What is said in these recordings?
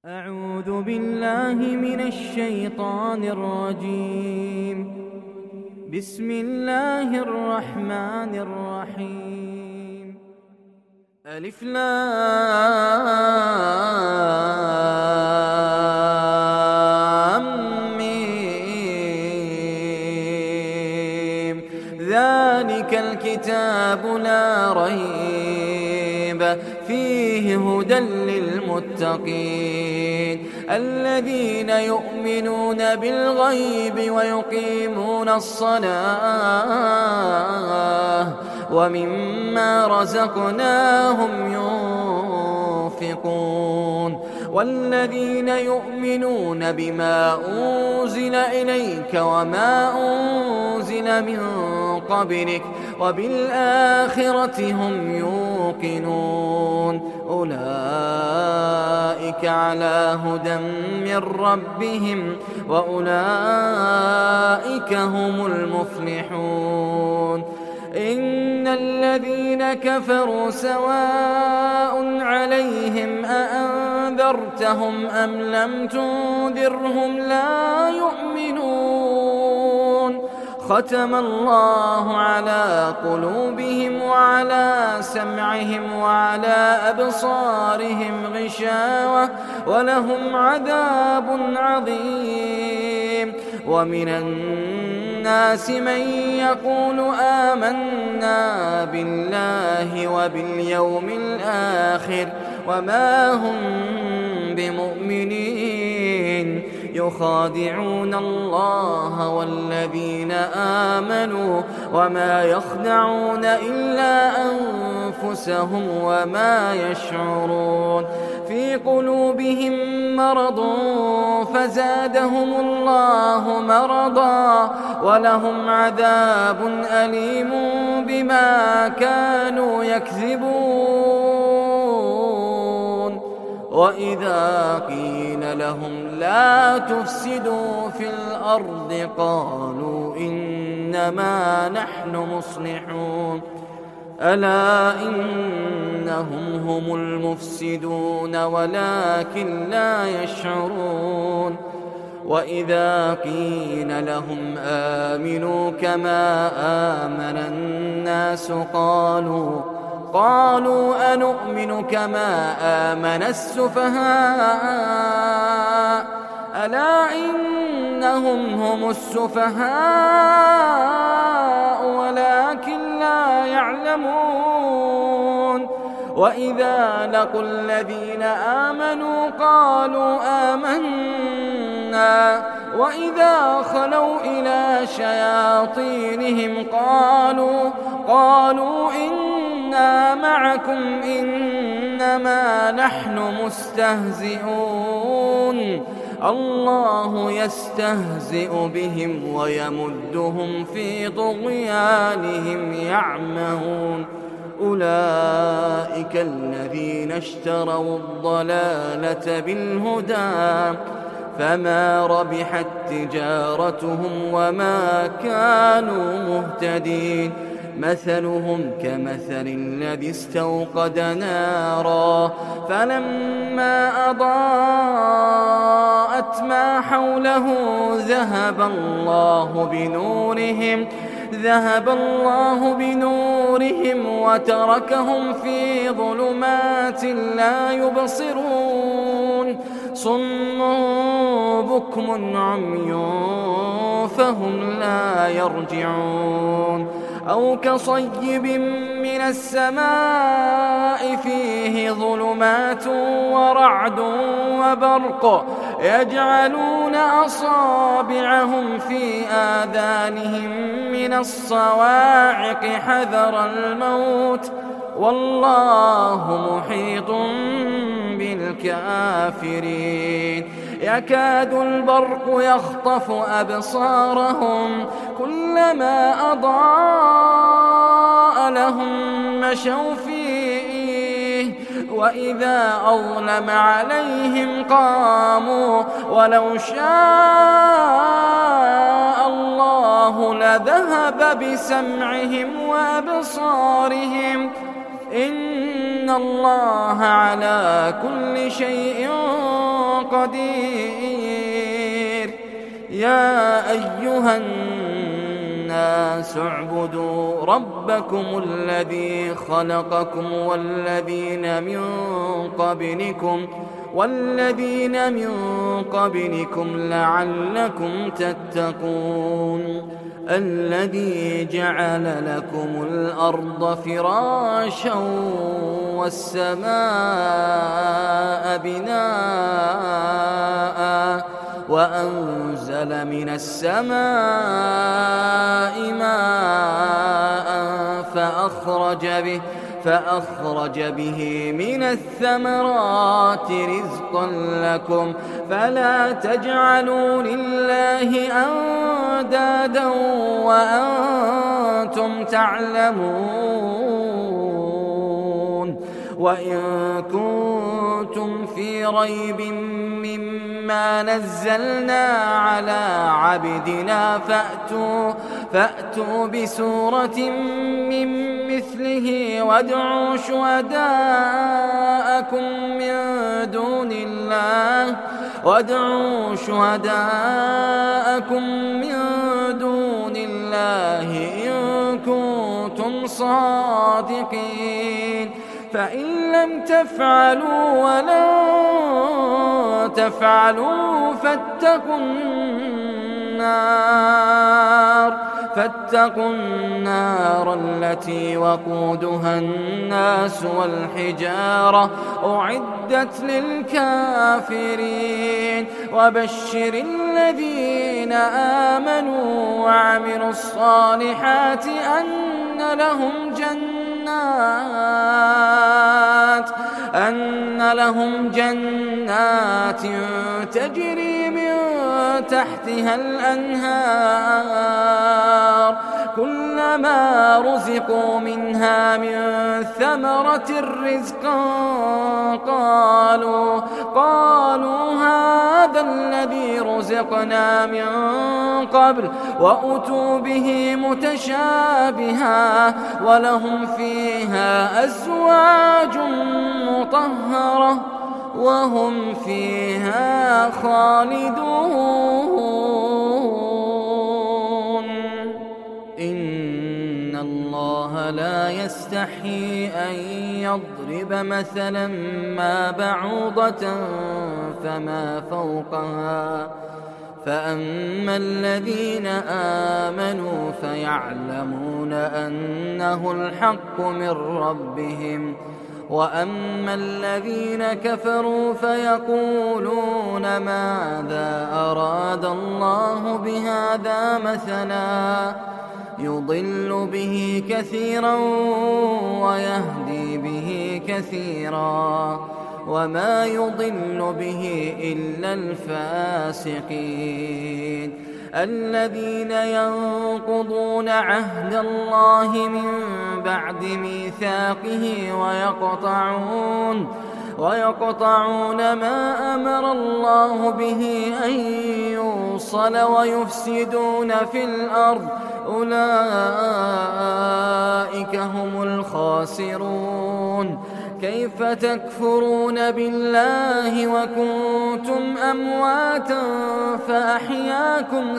أعوذ بالله من الشيطان الرجيم. بسم الله الرحمن الرحيم. ألف لام ميم. ذلك الكتاب لا ريب فيه هدى للمتقين الذين يؤمنون بالغيب ويقيمون الصلاة ومما رزقناهم ينفقون والذين يؤمنون بما أنزل إليك وما أنزل من قبلك وبالآخرة هم يوقنون أولئك على هدى من ربهم وأولئك هم المفلحون. إن الذين كفروا سواء عليهم أأنذرتهم أم لم تنذرهم لا يؤمنون. ختم الله على قلوبهم وعلى سمعهم وعلى أبصارهم غشاوة ولهم عذاب عظيم. ومن الناس من يقول آمنا بالله وباليوم الآخر وما هم بمؤمنين يخادعون الله والذين آمنوا وما يخدعون إلا أنفسهم وما يشعرون. في قلوبهم مرض فزادهم الله مرضا ولهم عذاب أليم بما كانوا يكذبون. وإذا قيل لهم لا تفسدوا في الأرض قالوا إنما نحن مصلحون ألا إنهم هم المفسدون ولكن لا يشعرون. وإذا قيل لهم آمنوا كما آمن الناس قالوا أنؤمن كما آمن السفهاء ألا إنهم هم السفهاء ولكن لا يعلمون. وإذا لقوا الذين آمنوا قالوا آمنا وإذا خلوا إلى شياطينهم قالوا إنا معكم إنما نحن مستهزئون. الله يستهزئ بهم ويمدهم في طغيانهم يعمهون. أولئك الذين اشتروا الضلالة بالهدى فما ربحت تجارتهم وما كانوا مهتدين. مثلهم كمثل الذي استوقد نارا فلما أضاءت ما حوله ذهب الله بنورهم وتركهم في ظلمات لا يبصرون. صم بكم عمي فهم لا يرجعون. أو كصيب من السماء فيه ظلمات ورعد وبرق يجعلون أصابعهم في آذانهم من الصواعق حذر الموت والله محيط بالكافرين. يكاد البرق يخطف أبصارهم كلما أضاء لهم مشوا فيه وإذا أظلم عليهم قاموا ولو شاء الله لذهب بسمعهم وأبصارهم إن الله على كل شيء قدير. يا أيها الناس اعبدوا ربكم الذي خلقكم والذين من قبلكم لعلكم تتقون. الذي جعل لكم الأرض فراشا والسماء بناء وأنزل من السماء ماء فأخرج به من الثمرات رزقا لكم فلا تجعلوا لله أندادا وأنتم تعلمون. وإن كنتم في ريب مما نزلنا على عبدنا فأتوا بسورة من مثله وادعوا شهداءكم من دون الله إن كنتم صادقين. فإن لم تفعلوا ولن تفعلوا فاتقوا النار التي وقودها الناس والحجارة أعدت للكافرين. وبشر الذين آمنوا وعملوا الصالحات أن لهم جنات تجري من تحتها الأنهار كلما رزقوا منها من ثمرة رزقا قالوا هذا الذي رزقنا من قبل وأتوا به متشابها ولهم فيها أزواج مطهرة وهم فيها خالدون. إن الله لا يستحيي أن يضرب مثلا ما بعوضة فما فوقها فأما الذين آمنوا فيعلمون أنه الحق من ربهم وأما الذين كفروا فيقولون ماذا أراد الله بهذا مثلا يضل به كثيرا ويهدي به كثيرا وما يضل به إلا الفاسقين الذين ينقضون عهد الله من بعد ميثاقه ويقطعون ما أمر الله به أن يوصل ويفسدون في الأرض أولئك هم الخاسرون. كيف تكفرون بالله وكنتم أمواتا فأحياكم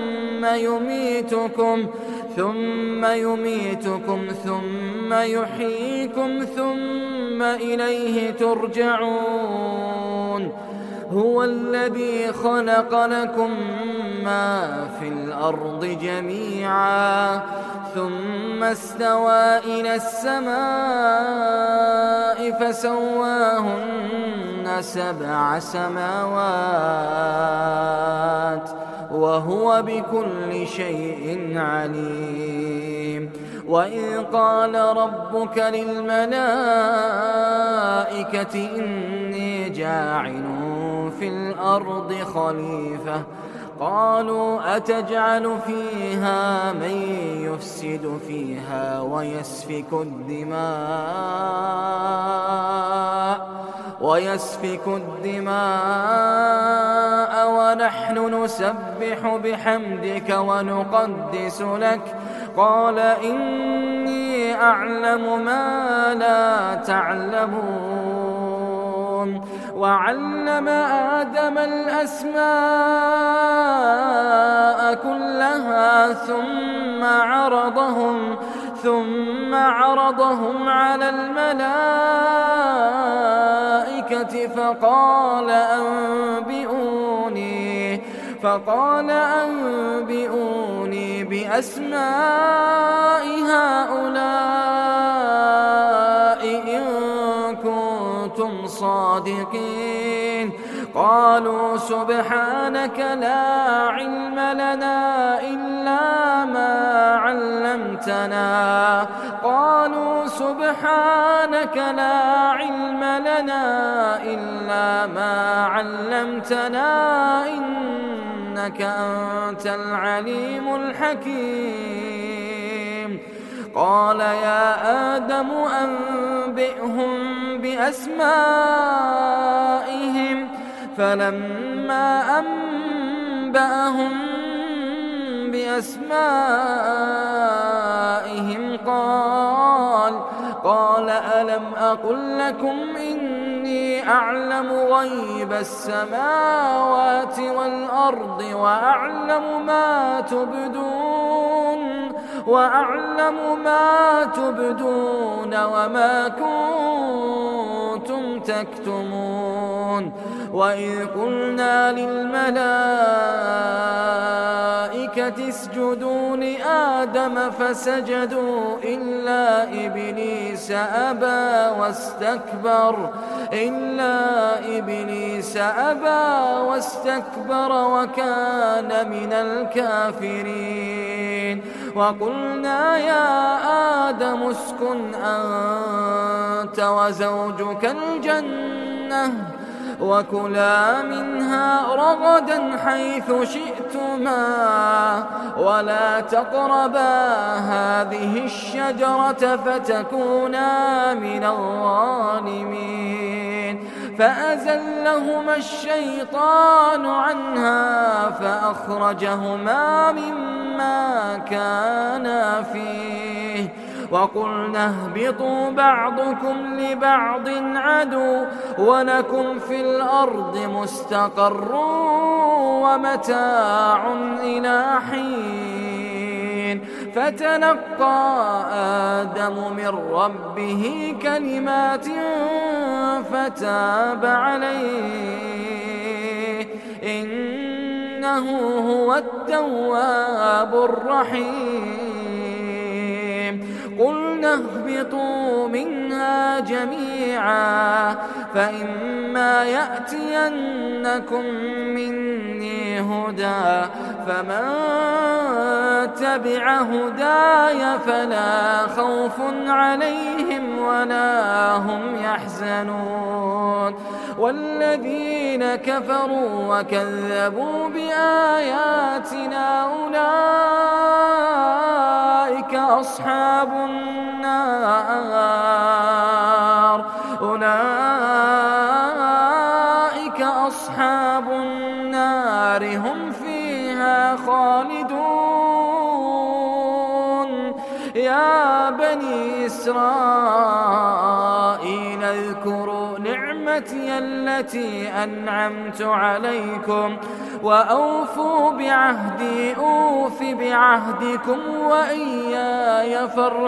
ثم يميتكم ثم يحييكم ثم إليه ترجعون. هو الذي خلق لكم ما في الأرض جميعا ثم استوى إلى السماء فسواهن 7 سماوات وهو بكل شيء عليم. وإذ قال ربك للملائكة إني جاعل في الأرض خليفة قالوا أتجعل فيها من يفسد فيها ويسفك الدماء ونحن نسبح بحمدك ونقدس لك قال إني أعلم ما لا تعلمون. وعلم آدم الأسماء كلها ثم عرضهم على الملائكة فقال أنبئوني بأسماء هؤلاء إن كنتم صادقين. قالوا سبحانك لا علم لنا إلا ما علمتنا إنك أنت العليم الحكيم. قال يا آدم أنبئهم بأسمائهم. فلما أنبأهم بأسمائهم قال ألم أقل لكم إني أعلم غيب السماوات والأرض وأعلم ما تبدون وما كنتم تكتمون. وإذ قلنا للملائكة اسجدوا لآدم فسجدوا إلا إبليس أبى واستكبر وكان من الكافرين. وقلنا يا آدم اسكن أنت وزوجك الجنة وكلا منها رغدا حيث شئتما ولا تقربا هذه الشجرة فتكونا من الظالمين. فأزلهما الشيطان عنها فأخرجهما مما كانا فيه. وقلنا اهبطوا بعضكم لبعض عدو ولكم في الأرض مستقر ومتاع إلى حين. فتلقى آدم من ربه كلمات فتاب عليه إنه هو التواب الرحيم. قلنا اهبطوا منها جميعا فإما يأتينكم مني هدى فمن تبع هداي فلا خوف عليهم ولا هم يحزنون. والذين كفروا وكذبوا بآياتنا أولئك أصحاب النار هم فيها خالدون. يا بني إسرائيل اذكروا نعمتي التي أنعمت عليكم وأوفوا بعهدي أوف بعهدكم وإياي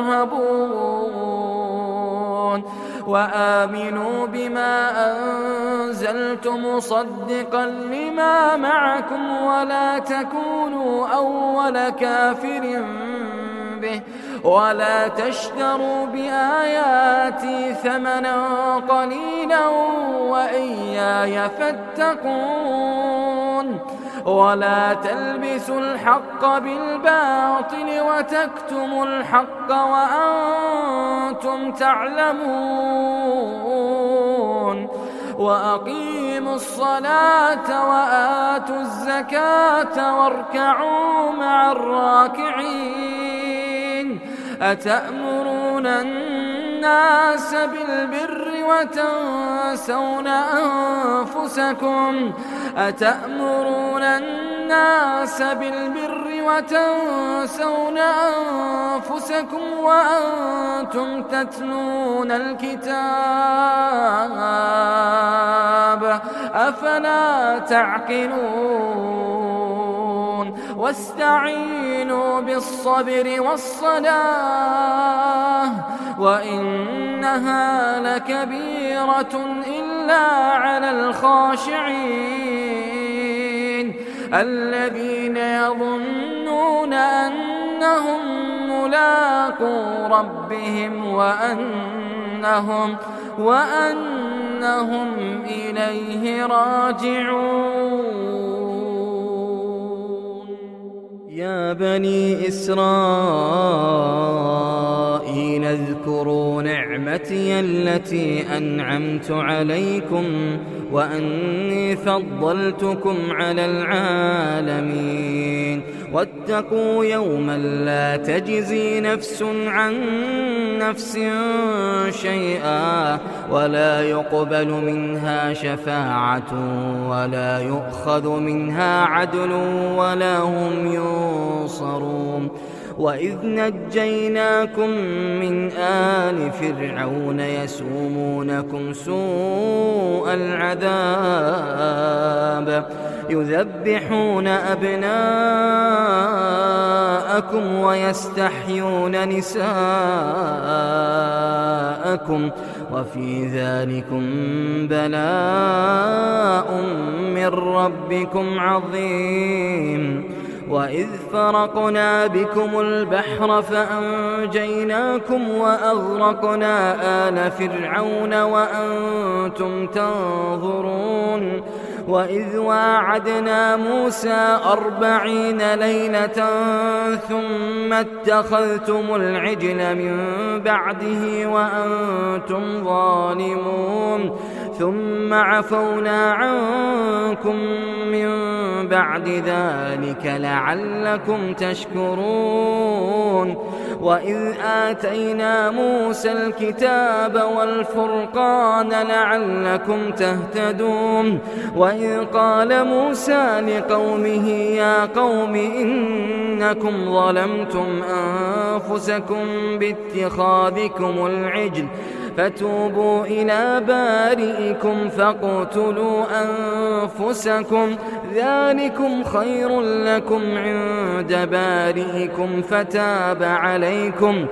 فارهبون. وآمنوا بما أنزلت مصدقا لما معكم ولا تكونوا أول كافر به ولا تشتروا بآياتي ثمنا قليلا وإياي فاتقون. ولا تلبسوا الحق بالباطل وتكتموا الحق وأنتم تعلمون. وأقيموا الصلاة وآتوا الزكاة واركعوا مع الراكعين. أتأمرون الناس بالبر وتنسون أنفسكم أتأمرون الناس بالبر وتنسون أنفسكم وأنتم تتلون الكتاب أفلا تعقلون واستعينوا بالصبر والصلاة وإنها لكبيرة إلا على الخاشعين الذين يظنون أنهم ملاقو ربهم وأنهم إليه راجعون. يا بني إسرائيل اذكروا نعمتي التي أنعمت عليكم وأني فضلتكم على العالمين واتقوا يوما لا تجزي نفس عن نفس شيئا ولا يقبل منها شفاعة ولا يؤخذ منها عدل ولا هم ينصرون. وإذ نجيناكم من آل فرعون يسومونكم سوء العذاب يذبحون أبناءكم ويستحيون نساءكم وفي ذلكم بلاء من ربكم عظيم. وإذ فرقنا بكم البحر فأنجيناكم وأغرقنا آل فرعون وأنتم تنظرون. وإذ واعدنا موسى 40 ليلة ثم اتخذتم العجل من بعده وأنتم ظالمون ثم عفونا عنكم من بعد ذلك لعلكم تشكرون. وإذ آتينا موسى الكتاب والفرقان لعلكم تهتدون. وإذ قال موسى لقومه يا قوم إنكم ظلمتم أنفسكم باتخاذكم العجل فتوبوا إلى بارئكم فاقتلوا أنفسكم ذلكم خير لكم عند بارئكم فتاب عليكم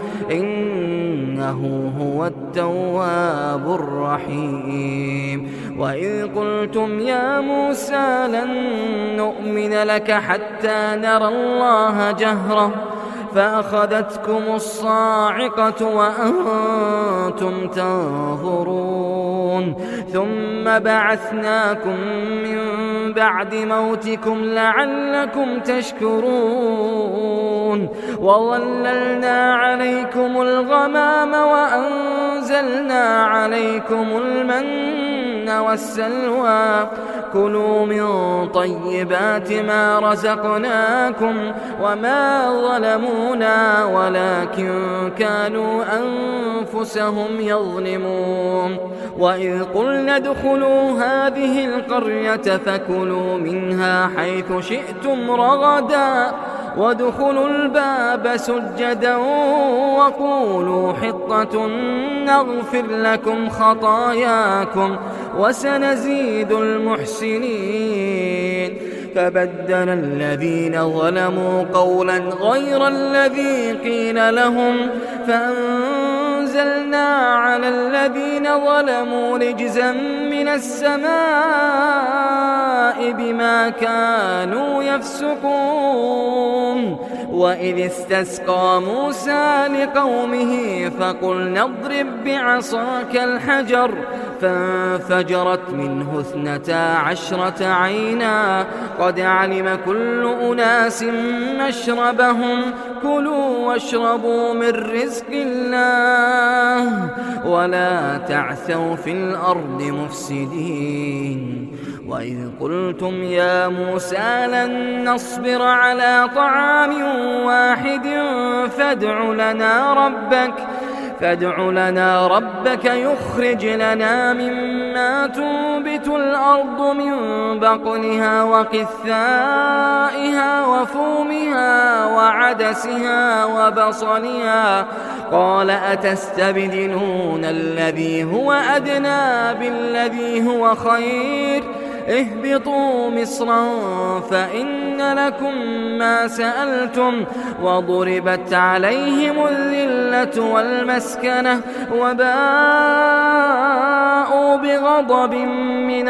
إنه هو التواب الرحيم. وإذ قلتم يا موسى لن نؤمن لك حتى نرى الله جهرة فأخذتكم الصاعقة وأنتم تنظرون ثم بعثناكم من بعد موتكم لعلكم تشكرون. وظللنا عليكم الغمام وأنزلنا عليكم المن والسلوى كلوا من طيبات ما رزقناكم وما ظلمونا ولكن كانوا أنفسهم يظلمون. وإذ قلنا ادخلوا هذه القرية فكلوا منها حيث شئتم رغدا وادخلوا الباب سجدا وقولوا حطة نغفر لكم خطاياكم وسنزيد المحسنين. فبدل الذين ظلموا قولا غير الذي قيل لهم فأنزلنا على الذين ظلموا رجزا من السماء بما كانوا يفسقون. وإذ استسقى موسى لقومه فقلنا اضرب بعصاك الحجر فانفجرت منه 12 عينا قد علم كل أناس مشربهم كلوا واشربوا من رزق الله ولا تعثوا في الأرض مفسدين. وإذ قلتم يا موسى لن نصبر على طعام واحد فادع لنا ربك يخرج لنا مما تنبت الأرض من بقلها وقثائها وفومها وعدسها وبصلها قال أتستبدلون الذي هو أدنى بالذي هو خير اهبطوا مصرا فإن لكم ما سألتم وضربت عليهم الذلة والمسكنة وباءوا بغضب من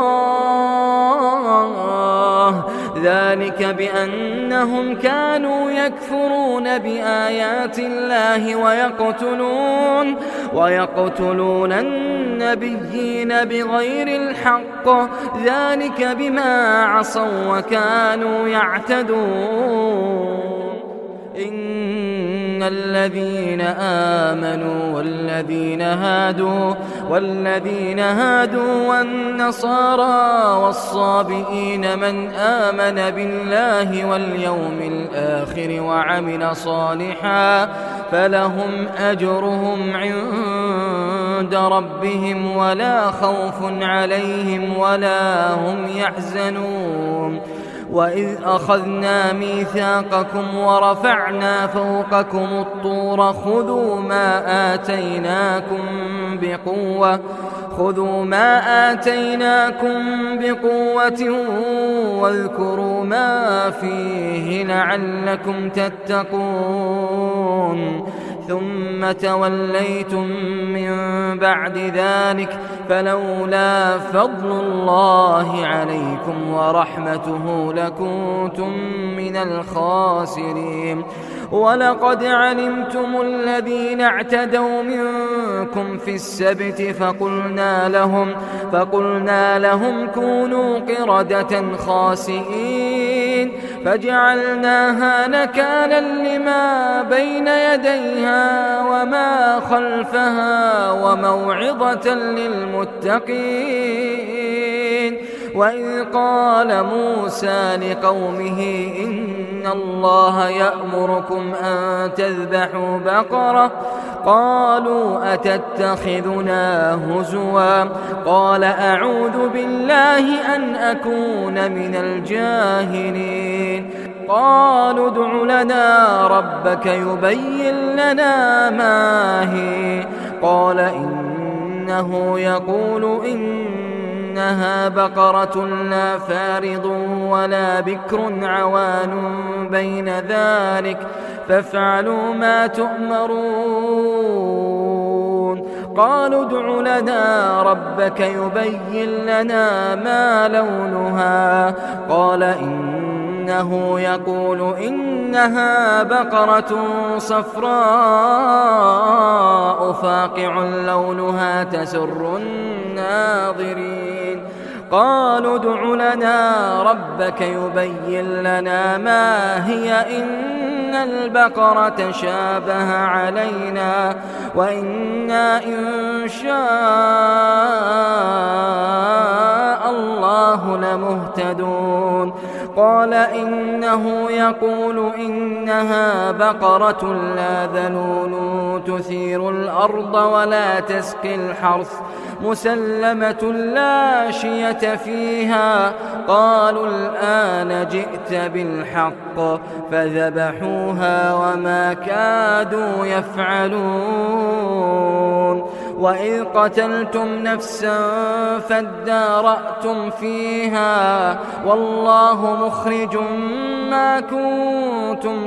الله ذلك بأنهم كانوا يكفرون بآيات الله ويقتلون النبيين بغير الحق ذلك بما عصوا وكانوا يعتدون إن الذين آمنوا والذين هادوا والنصارى والصابئين من آمن بالله واليوم الآخر وعمل صالحا فلهم أجرهم عند ربهم ولا خوف عليهم ولا هم يحزنون وإذ أخذنا ميثاقكم ورفعنا فوقكم الطور خذوا ما آتيناكم بقوة واذكروا ما فيه لعلكم تتقون ثم توليتم من بعد ذلك فلولا فضل الله عليكم ورحمته لكنتم من الخاسرين ولقد علمتم الذين اعتدوا منكم في السبت فقلنا لهم كونوا قردة خاسئين فجعلناها نكالا لما بين يديها وما خلفها وموعظة للمتقين وإذ قال موسى لقومه إن الله يأمركم أن تذبحوا بقرة قالوا أتتخذنا هزوا قال أعوذ بالله أن أكون من الجاهلين قالوا ادع لنا ربك يبين لنا ما هي قال إنه يقول إنها بقرة لا فارض ولا بكر عوان بين ذلك فافعلوا ما تؤمرون قالوا ادع لنا ربك يبين لنا ما لونها قال إنه يقول إنها بقرة صفراء فاقع لونها تسر الناظرين قالوا ادع لنا ربك يبين لنا ما هي إن البقرة شابه علينا وإنا إن شاء الله لمهتدون قال إنه يقول إنها بقرة لا ذلول تثير الأرض ولا تسقي الحرث مسلمة لا شية فيها قالوا الآن جئت بالحق فذبحوها وما كادوا يفعلون وإذ قتلتم نفسا فادارأتم فيها والله مخرج ما كنتم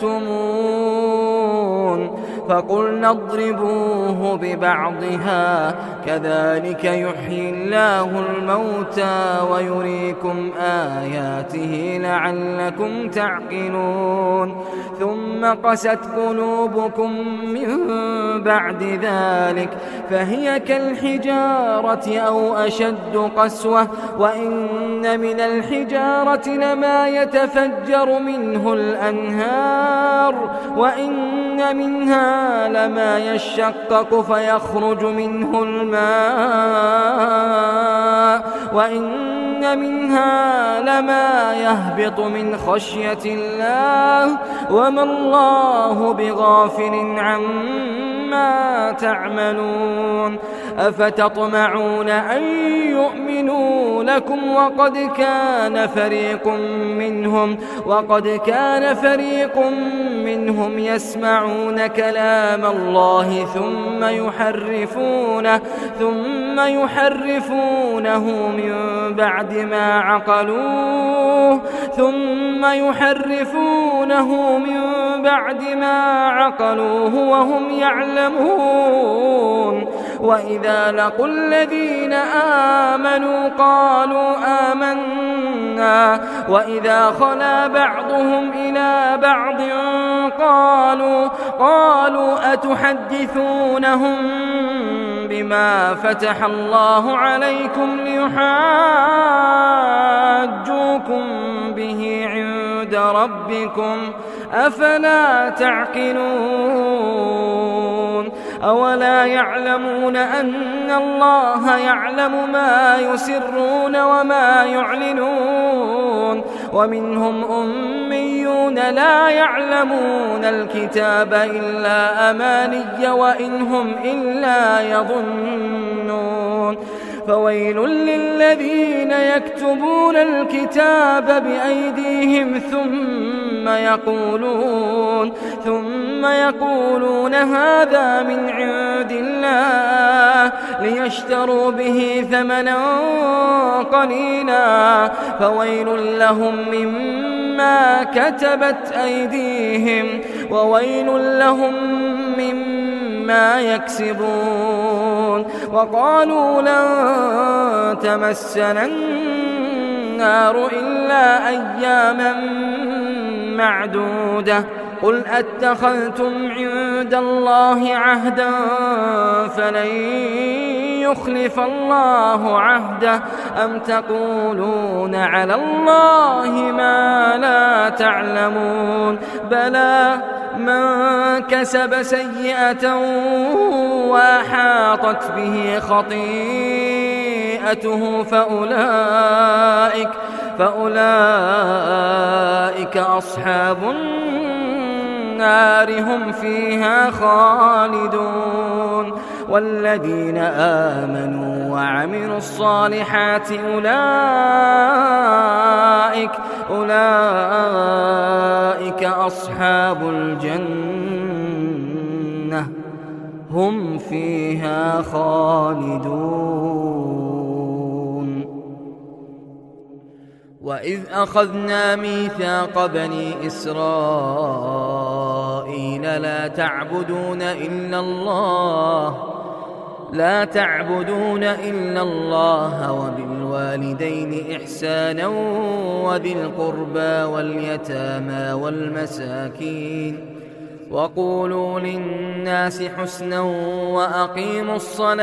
تكتمون فقلنا اضربوه ببعضها كذلك يحيي الله الموتى ويريكم آياته لعلكم تعقلون ثم قست قلوبكم من بعد ذلك فهي كالحجارة أو أشد قسوة وإن من الحجارة لما يتفجر منه الأنهار وإن منها لما يشقق فيخرج منه الماء وإن منها لما يهبط من خشية الله وما الله بغافل عما مما تعملون أفتطمعون أن يؤمنوا لكم وقد كان فريق منهم يسمعون كلام الله ثم يحرفونه من بعد ما عقلوه وهم يعلمون وإذا لقوا الذين آمنوا قالوا آمنا وإذا خلا بعضهم إلى بعض قالوا أتحدثونهم بما فتح الله عليكم ليحاجوكم به عند ربكم أفلا تعقلون أولا يعلمون أن الله يعلم ما يسرون وما يعلنون ومنهم أميون لا يعلمون الكتاب إلا أماني وإن هم إلا يظنون فويل للذين يكتبون الكتاب بأيديهم ثم يقولون هذا من عند الله ليشتروا به ثمنا قليلا فويل لهم مما كتبت أيديهم وويل لهم مما يكسبون وقالوا لن تمسنا النار إلا أياما معدودة قل أتخذتم عند الله عهدا فلن يخلف الله عهده أم تقولون على الله ما لا تعلمون بلى من كسب سيئة وأحاطت به خطيئته فأولئك أصحاب النار هم فيها خالدون والذين آمنوا وعملوا الصالحات أولئك أصحاب الجنة هم فيها خالدون وإذ أخذنا ميثاق بني إسرائيل لا تعبدون إلا الله وبالوالدين إحسانا وذي القربى واليتامى والمساكين وقولوا للناس حسنا وأقيموا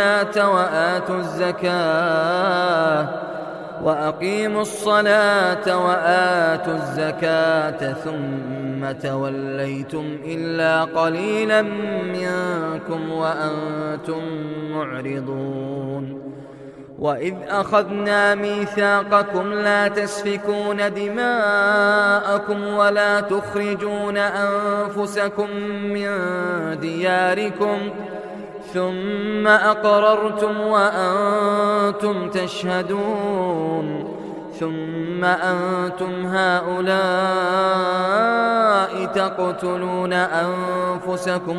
الصلاة وآتوا الزكاة ثم توليتم إلا قليلا منكم وأنتم معرضون وإذ أخذنا ميثاقكم لا تسفكون دماءكم ولا تخرجون أنفسكم من دياركم ثم أقررتم وأنتم تشهدون ثم أنتم هؤلاء تقتلون أنفسكم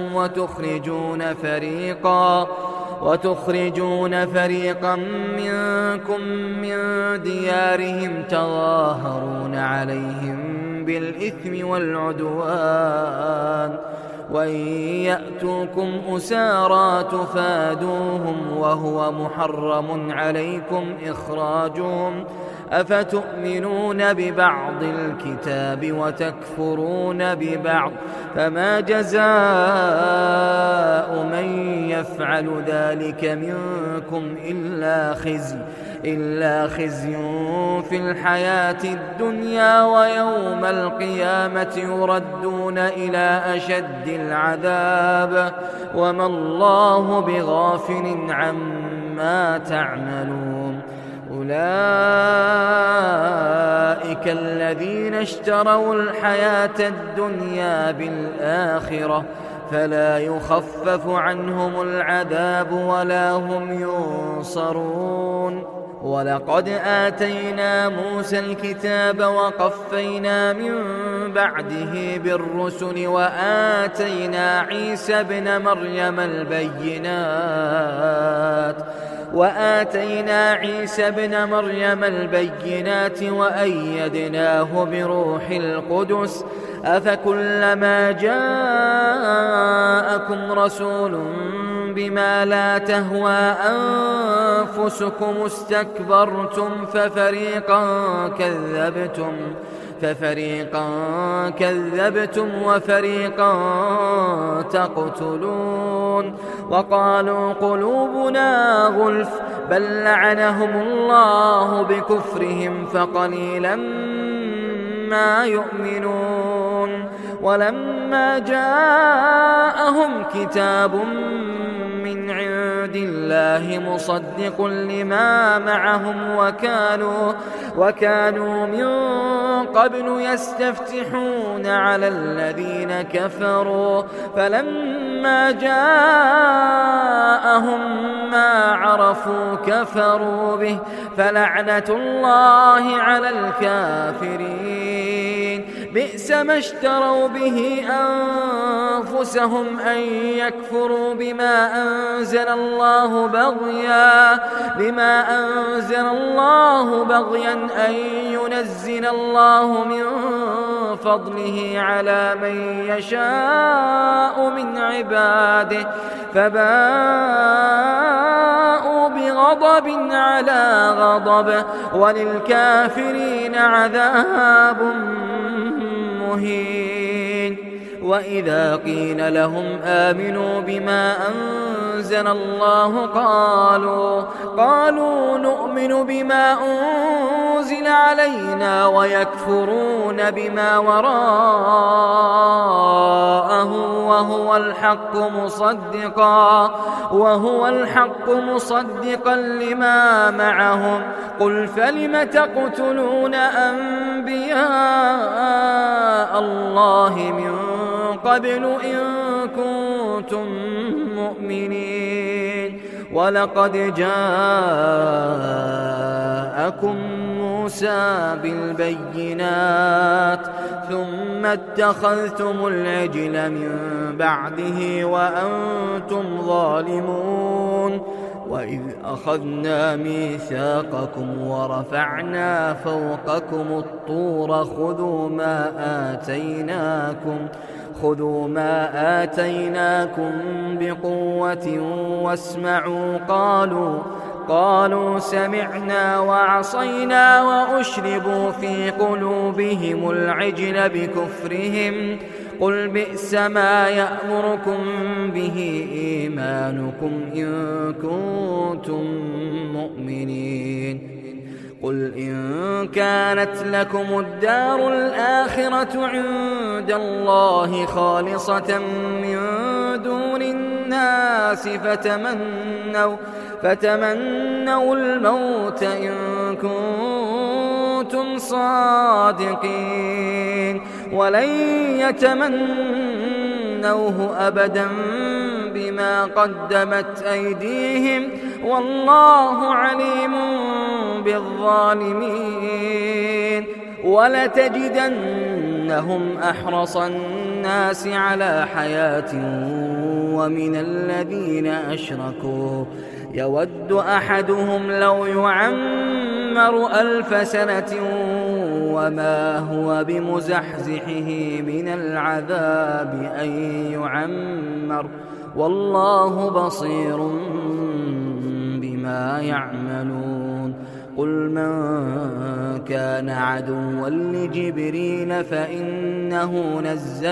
وتخرجون فريقا منكم من ديارهم تظاهرون عليهم بالإثم والعدوان وإن يأتوكم أسارى تفادوهم وهو محرم عليكم إخراجهم أفتؤمنون ببعض الكتاب وتكفرون ببعض فما جزاء من يفعل ذلك منكم إلا خزي في الحياة الدنيا ويوم القيامة يردون إلى أشد العذاب وما الله بغافل عما تعملون أولئك الذين اشتروا الحياة الدنيا بالآخرة فلا يخفف عنهم العذاب ولا هم ينصرون. ولقد آتينا موسى الكتاب وقفينا من بعده بالرسل وآتينا عيسى ابن مريم البينات وأيدناه بروح القدس. أفكلما جاءكم رسول بما لا تهوى أنفسكم استكبرتم ففريقا كذبتم وفريقا تقتلون. وقالوا قلوبنا غلف بل لعنهم الله بكفرهم فقليلا ما يؤمنون. ولما جاءهم كتاب من عند الله مصدق لما معهم وكانوا من قبل يستفتحون على الذين كفروا فلما جاءهم ما عرفوا كفروا به فلعنة الله على الكافرين. بئس ما اشتروا به أنفسهم أن يكفروا بما أنزل الله بغيا أن ينزل الله من فضله على من يشاء من عباده فباءوا بغضب على غضب وللكافرين عذاب مهين. وإذا قيل لهم آمنوا بما أنزل الله قالوا نؤمن بما أنزل علينا ويكفرون بما وراءه وهو الحق مصدقا لما معهم. قل فلم تقتلون أنبياء الله من قبل إن كنتم مؤمنين. ولقد جاءكم موسى بالبينات ثم اتخذتم العجل من بعده وأنتم ظالمون. وإذ أخذنا ميثاقكم ورفعنا فوقكم الطور خذوا ما آتيناكم بقوة واسمعوا. قالوا سمعنا وعصينا وأشربوا في قلوبهم العجل بكفرهم. قل بئس ما يأمركم به إيمانكم إن كنتم مؤمنين. قل إن كانت لكم الدار الآخرة عند الله خالصة من دون الناس فتمنوا الموت إن كنتم صادقين ولن يتمنوه أبدا بما قدمت أيديهم والله عليم بالظالمين. ولتجدنهم أحرص الناس على حياة ومن الذين أشركوا يود أحدهم لو يعمر 1000 سنة وما هو بمزحزحه من العذاب أن يعمر والله بصير بما يعملون. قل من كان عدوا لجبريل فإنه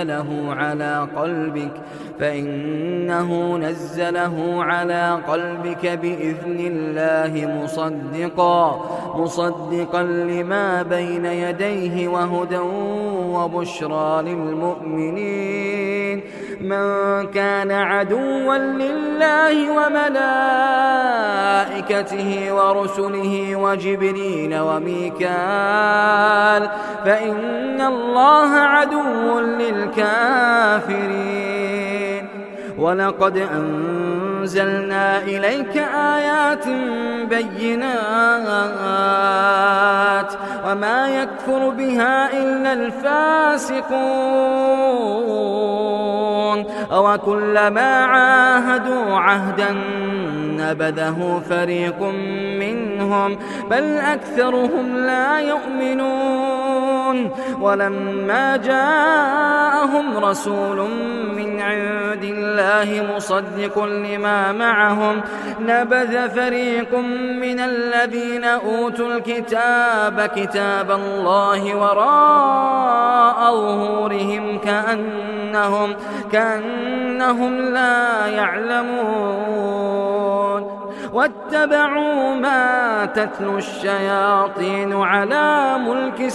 نزله على قلبك بإذن الله مصدقا لما بين يديه وهدى وبشرى للمؤمنين. من كان عدوا لله وملائكته ورسله وجبريل وميكال فإن الله عدو للكافرين. ولقد أنزلنا إليك آيات بينات وما يكفر بها إلا الفاسقون أوكلما عاهدوا عهدا نبذه فريق منهم بل أكثرهم لا يؤمنون ولما جاءهم رسول من عند الله مصدق لما معهم نبذ فريق من الذين أوتوا الكتاب كتاب الله وراء ظهورهم كأنهم لا يعلمون واتبعوا ما تتلو الشياطين على ملك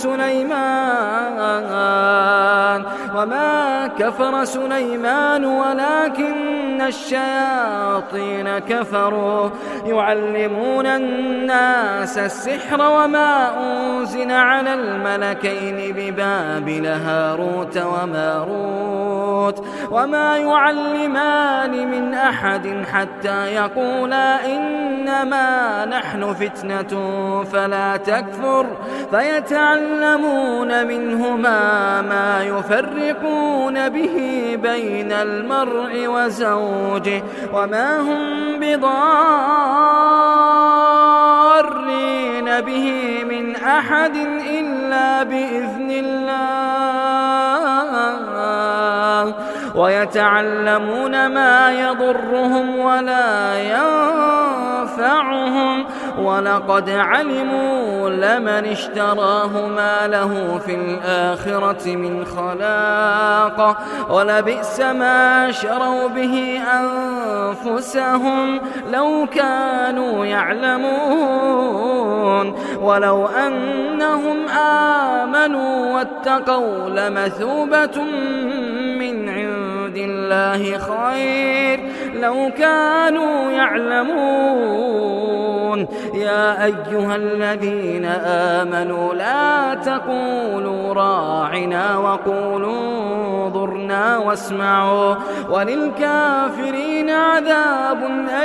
سليمان وما كفر سليمان ولكن الشياطين كفروا يعلمون الناس السحر وما أنزل على الملكين ببابل هاروت وماروت وما يعلمان من أحد حتى يقولا إنما نحن فتنة فلا تكفر فيتعلمون منهما ما يفرقون به بين المرء وزوجه وما هم بضارين به من أحد إلا بإذن الله ويتعلمون ما يضرهم ولا ينفعهم ولقد علموا لمن اشتراه ما له في الآخرة من خلاق ولبئس ما شروا به أنفسهم لو كانوا يعلمون ولو أنهم آمنوا واتقوا لمثوبة من عند الله خير لو كانوا يعلمون يا أيها الذين آمنوا لا تقولوا راعنا وقولوا انظرنا واسمعوا وللكافرين عذاب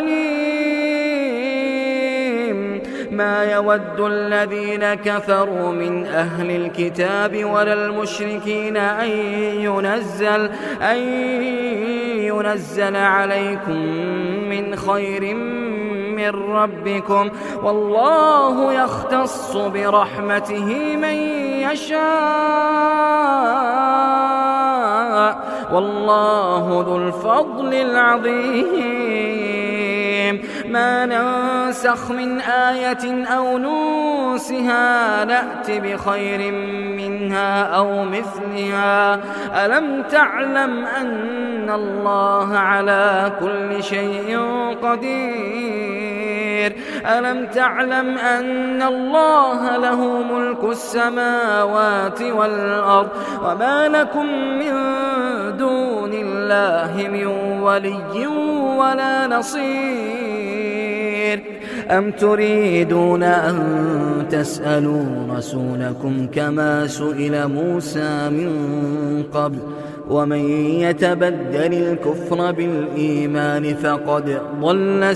أليم ما يود الذين كفروا من أهل الكتاب ولا المشركين أن ينزل عليكم من خير من ربكم والله يختص برحمته من يشاء والله ذو الفضل العظيم ما ننسخ من آية أو ننسها نأت بخير منها أو مثلها ألم تعلم أن الله على كل شيء قدير ألم تعلم أن الله له ملك السماوات والأرض وما لكم من دون الله من ولي ولا نصير أم تريدون أن تسألوا رسولكم كما سئل موسى من قبل ومن يتبدل الكفر بالإيمان فقد ضل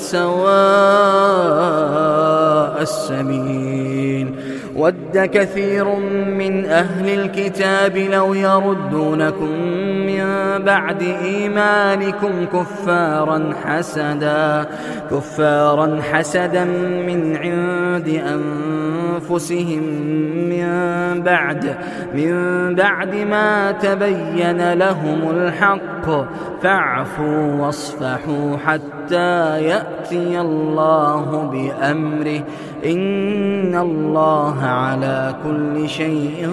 سواء السبيل ود كثير من أهل الكتاب لو يردونكم من بعد إيمانكم كفارا حسدا من عند أنفسهم من بعد ما تبين لهم الحق فاعفوا واصفحوا حتى يأتي الله بأمره إن الله على كل شيء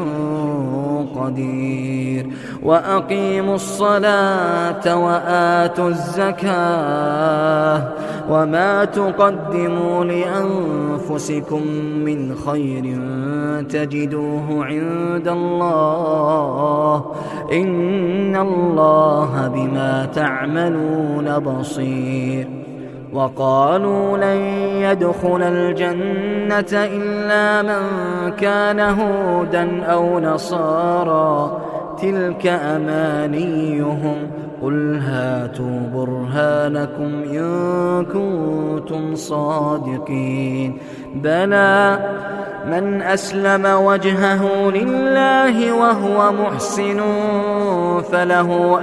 قدير وأقيموا الصلاة وآتوا الزكاة وما تقدموا لأنفسكم من خير تجدوه عند الله إن الله بما تعملون بصير وقالوا لن يدخل الجنة إلا من كان هودا أو نصارى تلك أمانيهم قل هاتوا برهانكم إن كنتم صادقين بلى من أسلم وجهه لله وهو محسن فله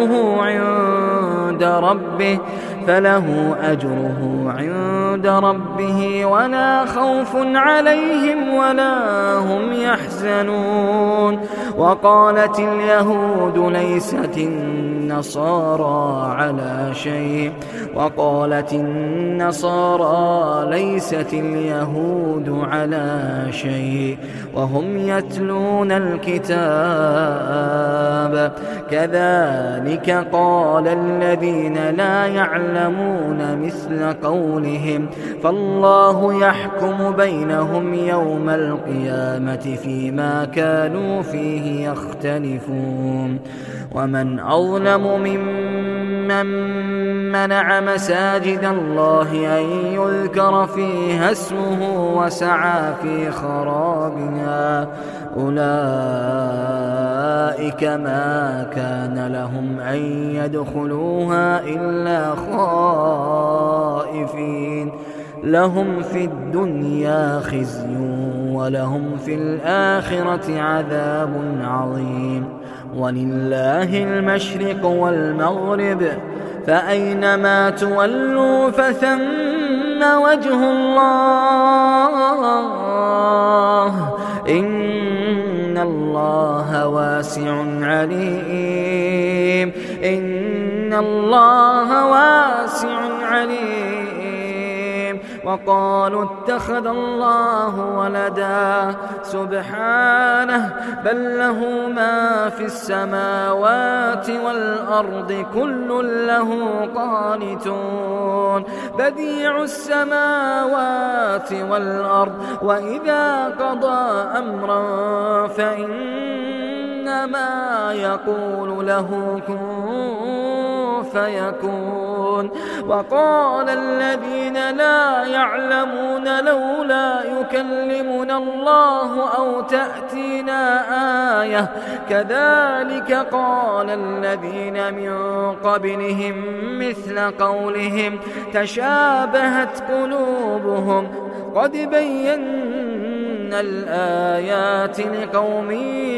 أجره عند ربه ولا خوف عليهم ولا هم يحزنون. وقالت اليهود ليست النصارى ليست اليهود على شيء وهم يتلون الكتاب كذلك قال الذين لا يعلمون مثل قولهم فالله يحكم بينهم يوم القيامة فيما كانوا فيه يختلفون. ومن أظلم ممن منع مساجد الله أن يذكر فيها اسمه وسعى في خرابها أولئك ما كان لهم أن يدخلوها إلا خائفين لهم في الدنيا خزي ولهم في الآخرة عذاب عظيم. ولله المشرق والمغرب فأينما تولوا فثم وجه الله إن الله واسع عليم. وقالوا اتخذ الله ولدا سبحانه بل له ما في السماوات والأرض كل له قانتون بديع السماوات والأرض وإذا قضى أمرا فإنما يقول له كن فيكون. وقال الذين لا يعلمون لولا يكلمنا الله أو تأتينا آية كذلك قال الذين من قبلهم مثل قولهم تشابهت قلوبهم قد بينا الآيات لقوم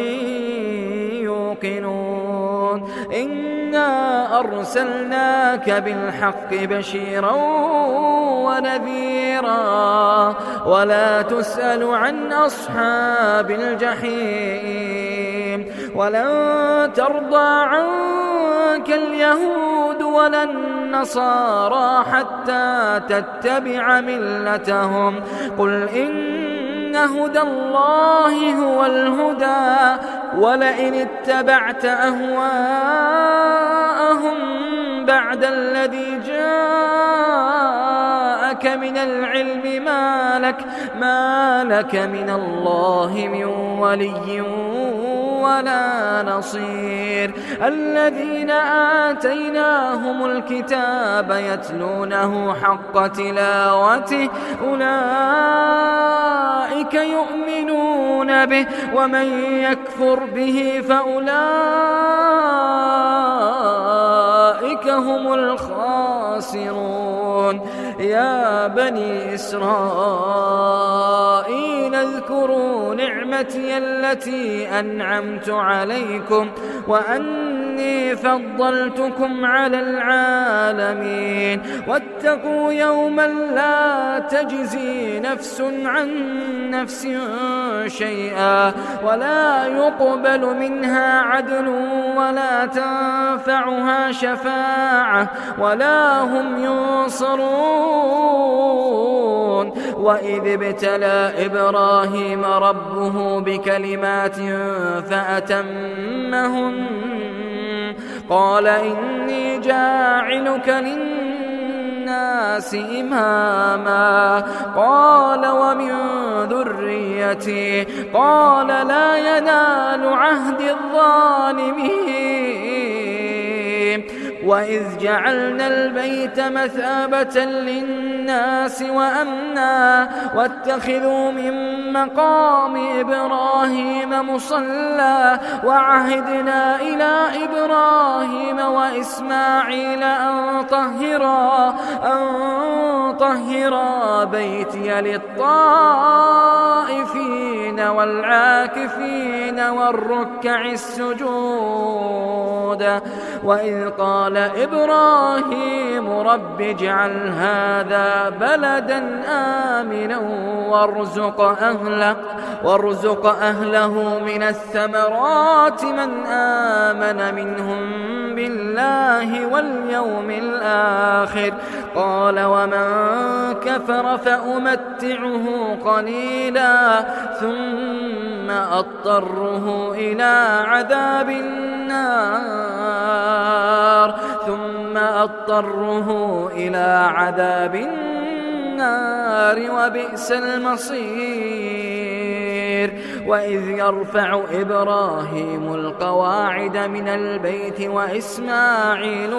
يوقنون. إنا أرسلناك بالحق بشيرا ونذيرا ولا تسأل عن أصحاب الجحيم. ولن ترضى عنك اليهود ولا النصارى حتى تتبع ملتهم قل إن هدى الله هو الهدى ولئن اتبعت أهواءهم بعد الذي جاءك من العلم ما لك من الله من ولي ولا نصير. الذين آتيناهم الكتاب يتلونه حق تلاوته أولئك يؤمنون به ومن يكفر به فأولئك هم الخاسرون. يا بني إسرائيل اذكروا نعمتي التي أنعمت عليكم وأني فضلتكم على العالمين واتقوا يوما لا تجزي نفس عن نفس شيئا ولا يقبل منها عدل ولا تنفعها شفاعة ولا هم ينصرون. وإذ ابتلى إبراهيم ربه بكلمات فأتمهن قال إني جاعلك للناس إماما قال ومن ذريتي قال لا ينال عهد الظالمين وإذ جعلنا البيت مثابة للناس وأمنا واتخذوا من مقام إبراهيم مصلى وعهدنا إلى إبراهيم وإسماعيل أن طهرا بيتي للطائفين والعاكفين والركع السجود. وإذ قال إبراهيم رب اجعل هذا بلدا آمنا وارزق أهله من الثمرات من آمن منهم بالله واليوم الآخر. قال ومن كفر فأمتعه قليلا ثم أضطره إلى عذاب النار وبئس المصير. وإذ يرفع إبراهيم القواعد من البيت وإسماعيل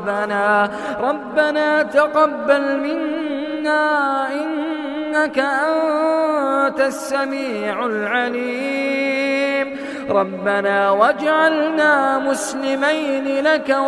ربنا تقبل منا إنك أنت السميع العليم ربنا واجعلنا مسلمين لك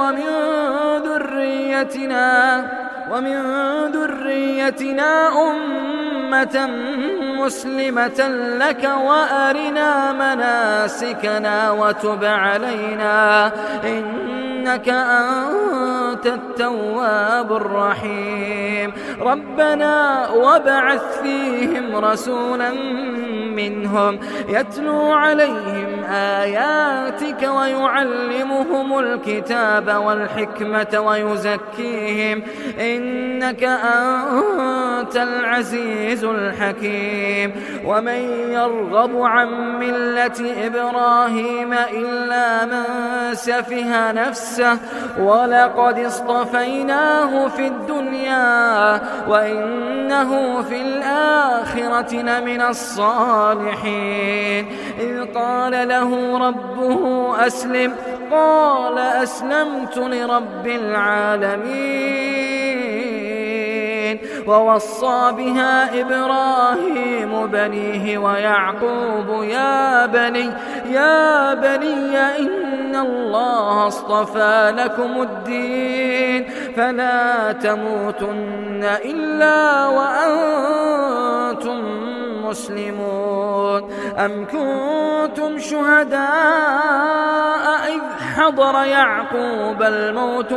ومن ذريتنا أمة مسلمة لك وأرنا مناسكنا وتب علينا إنك أنت التواب الرحيم. ربنا وابعث فيهم رسولا منهم يتلو عليهم آياتك ويعلمهم الكتاب والحكمة ويزكيهم إنك أنت العزيز الحكيم. ومن يرغب عن ملة إبراهيم إلا من سفه نفسه ولقد اصطفيناه في الدنيا وإنه في الآخرة لمن الصالحين. إذ قال له ربه أسلم قال أسلمت لرب العالمين. ووصى بها إبراهيم بنيه ويعقوب يا بني إن الله اصطفى لكم الدين فلا تموتن إلا وأنتم مسلمون. أم كنتم شهداء إذ حضر يعقوب الموت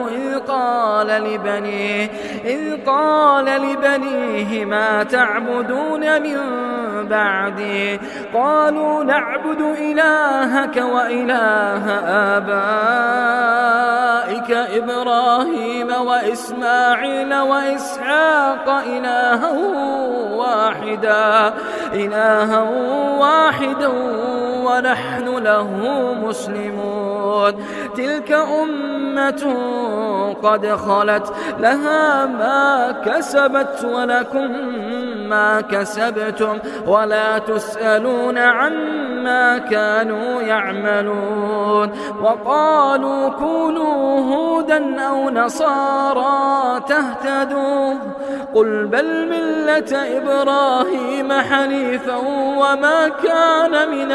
إذ قال لبنيه ما تعبدون من بعدي قالوا نعبد إلهك وإله آبائك إبراهيم وإسماعيل وإسحاق إلها واحدا ونحن له مسلمون. تلك أمة قد خلت لها ما كسبت ولكم ما كسبتم ولا تسألون عما كانوا يعملون. وقالوا كونوا هودا أو نصارى تهتدوا قل بل ملة إبراهيم حنيفا وما كان من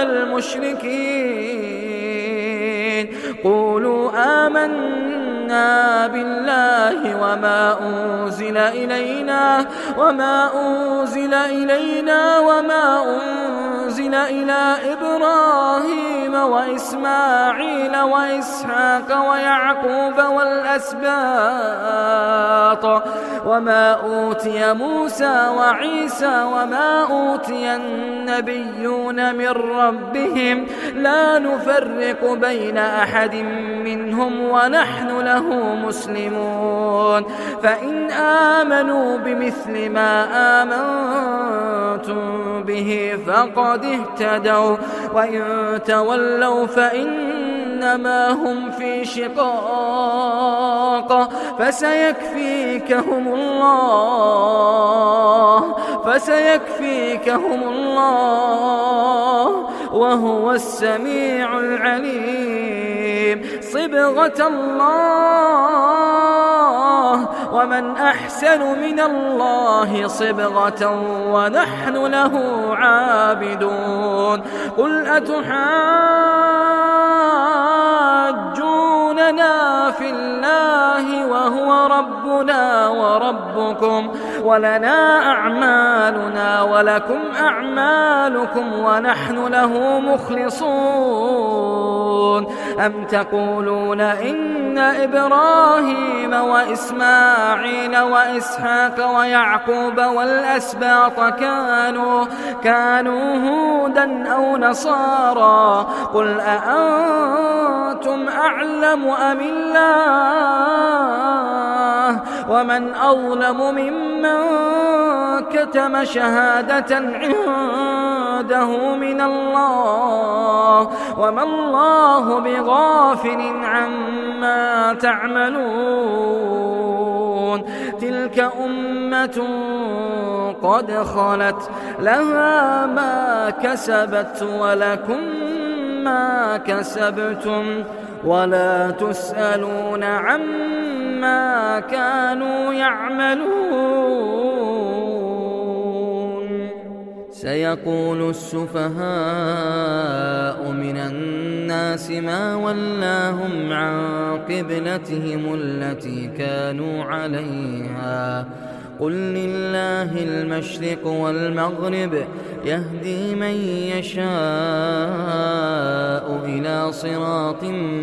المشركين. قولوا آمنا بالله وما أنزل إلينا وما أنزل إلى إبراهيم وإسماعيل وإسحاق ويعقوب والأسباط وما أوتي موسى وعيسى وما أوتي النبيون من ربهم لا نفرق بين أحد منهم ونحن له مسلمون. فإن آمنوا بمثل ما آمنتم به فقد اهتدوا وإن تولوا فإنما هم في شقاق فسيكفيكهم الله وهو السميع العليم. صبغة الله ومن أحسن من الله صبغة ونحن له عابدون. قل أتحاجوننا في الله وهو ربنا وربكم ولنا أعمالنا ولكم أعمالكم ونحن له مخلصون. أم تقولون إن إبراهيم وإسماعيل وإسحاق ويعقوب والأسباط كانوا هودا أو نصارى؟ قل أأنتم أعلم أم الله؟ ومن أظلم ممن كتم شهادة عنده من الله وما الله بغافل عما تعملون. تلك أمة قد خلت لها ما كسبت ولكم ما كسبتم ولا تسألون عما كانوا يعملون. سيقول السفهاء من الناس ما ولاهم عن قبلتهم التي كانوا عليها قل لله المشرق والمغرب يهدي من يشاء إلى صراط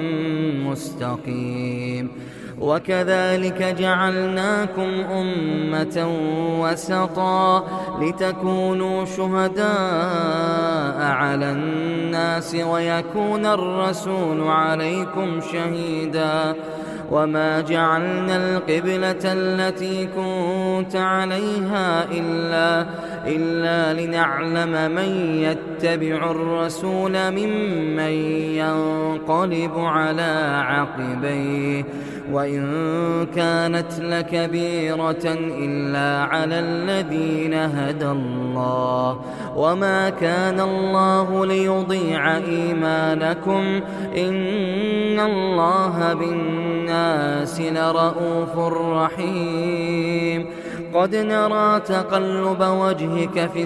مستقيم. وكذلك جعلناكم أمة وسطا لتكونوا شهداء على الناس ويكون الرسول عليكم شهيدا. وما جعلنا القبلة التي كنت عليها إلا لنعلم من يتبع الرسول ممن ينقلب على عقبيه وإن كانت لكبيرة إلا على الذين هدى الله وما كان الله ليضيع إيمانكم إن الله بالناس لرءوف رحيم. قد نرى تقلب وجهك في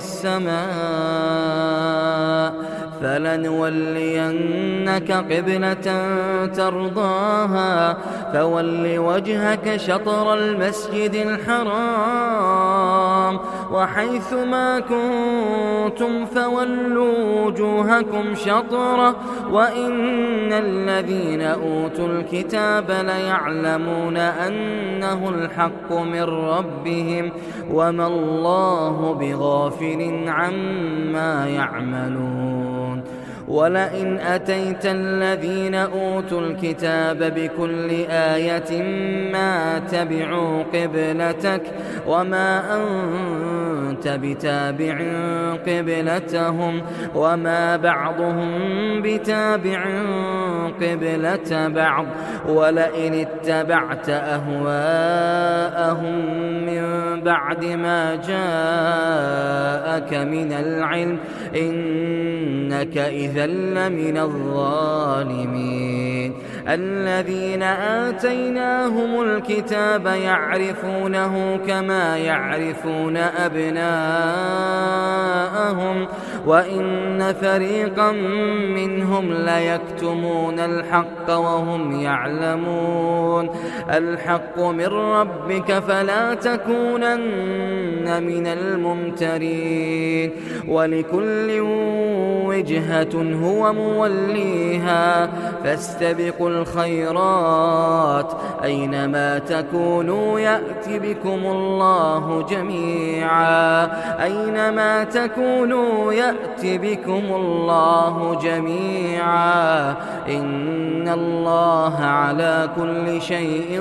السماء فلنولينك قبلة ترضاها فول وجهك شطر المسجد الحرام وحيث ما كنتم فولوا وجوهكم شطره وإن الذين أوتوا الكتاب ليعلمون أنه الحق من ربهم وما الله بغافل عما يعملون. ولئن أتيت الذين أوتوا الكتاب بكل آية ما تبعوا قبلتك وما أنت بتابع قبلتهم وما بعضهم بتابع قبلة بعض. ولئن اتبعت أهواءهم من بعد ما جاءك من العلم إنك إذا لمن الظالمين. الذين آتيناهم الكتاب يعرفونه كما يعرفون أبناءهم وإن فريقا منهم ليكتمون الحق وهم يعلمون. الحق من ربك فلا تكونن من الممترين. ولكل وجهة هو موليها فاستبقوا الخيرات أينما تكونوا يأتي بكم الله جميعا أينما تكونوا يأتي بكم الله جميعا إن الله على كل شيء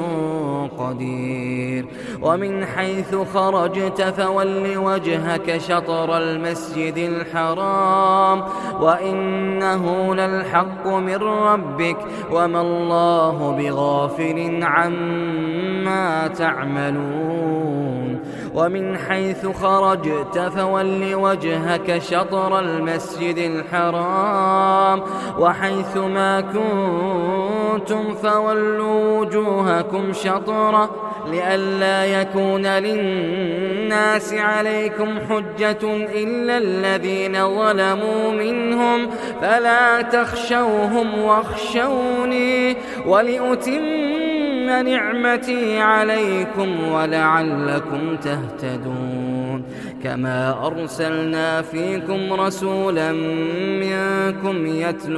قدير. ومن حيث خرجت فول وجهك شطر المسجد الحرام وإنه للحق من ربك وما الله بغافل عما تعملون. ومن حيث خرجت فول وجهك شطر المسجد الحرام وحيث ما كنتم فولوا وجوهكم شطره لئلا يكون للناس عليكم حجة إلا الذين ظلموا منهم فلا تخشوهم واخشوني ولأتم نعمتي عليكم ولعلكم تهتدون كما أرسلنا فيكم رسولا منكم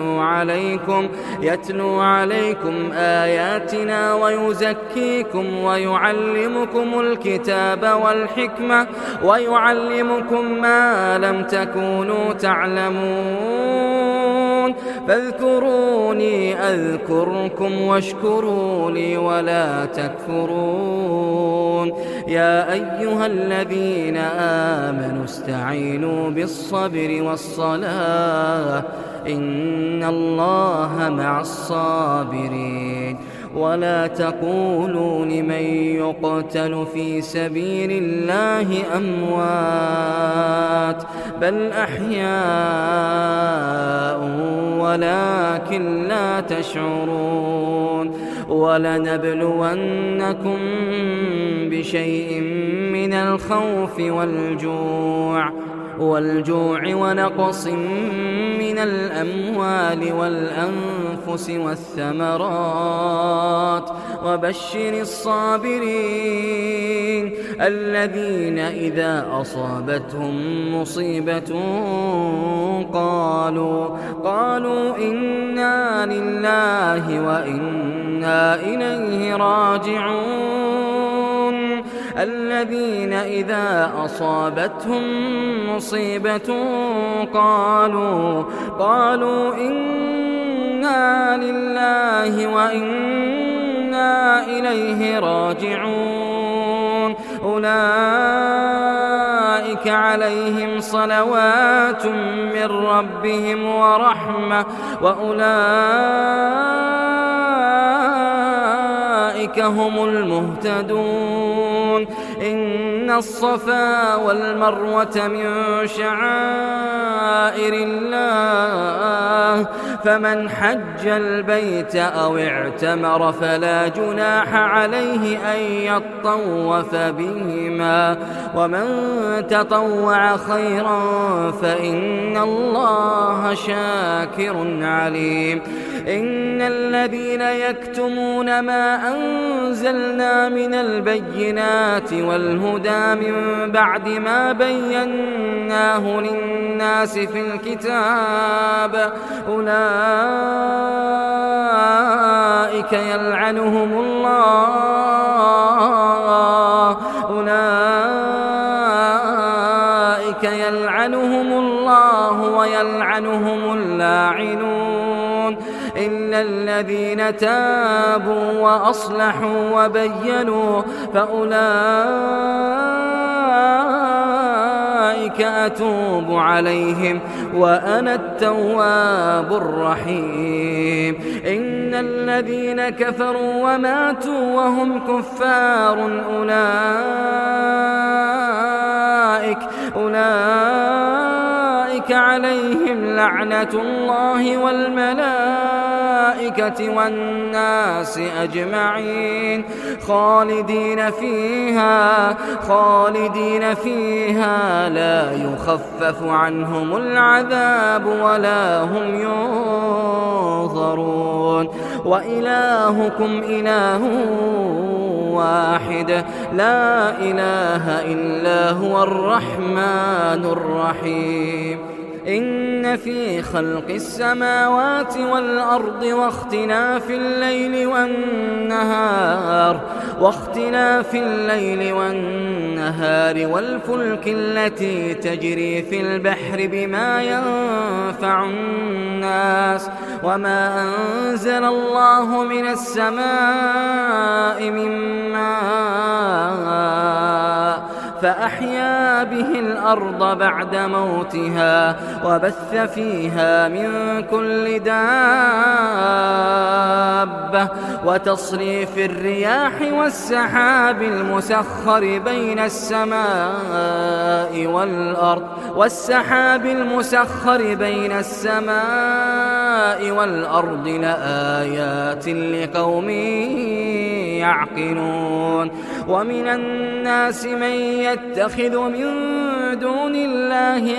يتلو عليكم آياتنا ويزكيكم ويعلمكم الكتاب والحكمة ويعلمكم ما لم تكونوا تعلمون فاذكروني أذكركم واشكروا لي ولا تكفرون يا أيها الذين آمنوا استعينوا بالصبر والصلاة إن الله مع الصابرين ولا تقولوا لمن يقتل في سبيل الله أموات بل أحياء ولكن لا تشعرون ولنبلونكم بشيء من الخوف والجوع ونقص من الأموال والأنفس والثمرات وبشر الصابرين الذين إذا أصابتهم مصيبة قالوا إنا لله وإنا إليه راجعون الذين إذا أصابتهم مصيبة قالوا إنا لله وإنا إليه راجعون أولئك عليهم صلوات من ربهم ورحمة وأولئك هم المهتدون إن الصفا والمروة من شعائر الله فمن حج البيت أو اعتمر فلا جناح عليه أن يطوف بهما ومن تطوع خيرا فإن الله شاكر عليم إن الذين يكتمون ما أنزلنا من البينات والهدى من بعد ما بيناه للناس في الكتاب أولئك يلعنهم الله ويلعنهم اللاعنون إلا الذين تابوا وأصلحوا وبينوا فأولئك أتوب عليهم وأنا التواب الرحيم إن الذين كفروا وماتوا وهم كفار أولئك عليهم لعنة الله والملائكة والناس أجمعين خالدين فيها لا يخفف عنهم العذاب ولا هم ينظرون وإلهكم إله واحد لا إله إلا هو الرحمن الرحيم إن في خلق السماوات والأرض واختلاف الليل والنهار والفلك التي تجري في البحر بما ينفع الناس وما أنزل الله من السماء من ماء فأحيا به الأرض بعد موتها وبث فيها من كل دابة صحابة وتصريف الرياح والسحاب المسخر بين السماء والأرض لآيات لقوم يعقلون. ومن الناس من يتخذ من دون الله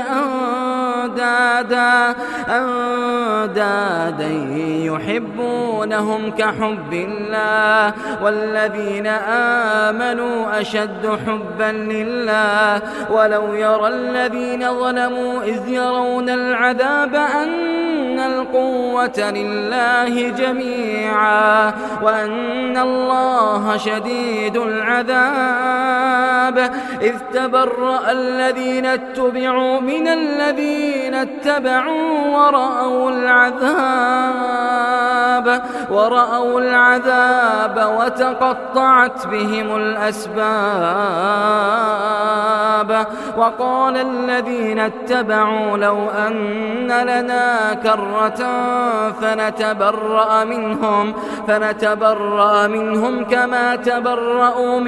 أندادا يحبونهم كحب الله والذين آمنوا أشد حبا لله. ولو يرى الذين ظلموا إذ يرون العذاب أن القوة لله جميعا وأن الله شديد العذاب. إذ تبرأ الذين اتبعوا من الذين اتبعوا ورأوا العذاب وتقطعت بهم الأسباب. وقال الذين اتبعوا لو أن لنا كرة فنتبرأ منهم كما تبرأوا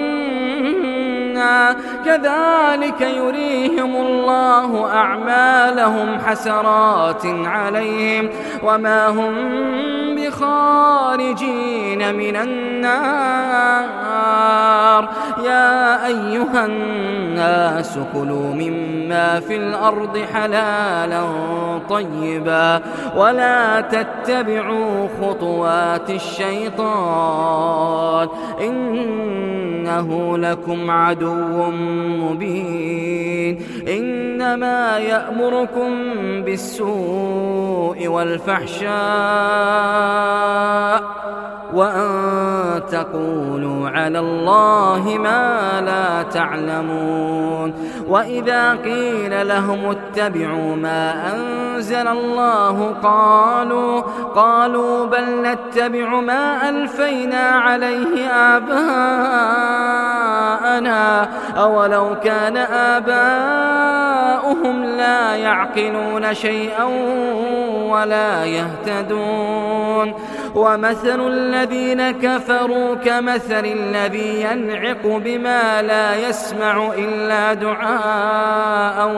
منا كذلك يريهم الله أعمالهم حسرات عليهم وما هم بخارجين من النار. يا أيها الناس كلوا مما في الأرض حلالا طيبا ولا تتبعوا خطوات الشيطان إنه لكم عدو مبين. إنما يأمركم بالسوء والفحشاء وأن تقولوا على الله ما لا تعلمون. وإذا قيل لهم اتبعوا ما أنزل الله قالوا بل نتبع ما ألفينا عليه آباءنا أولو كان آباؤهم لا يعقلون شيئا ولا يهتدون. ومثل الذين كفروا كمثل الذي ينعق بما لا يسمع إلا دعاء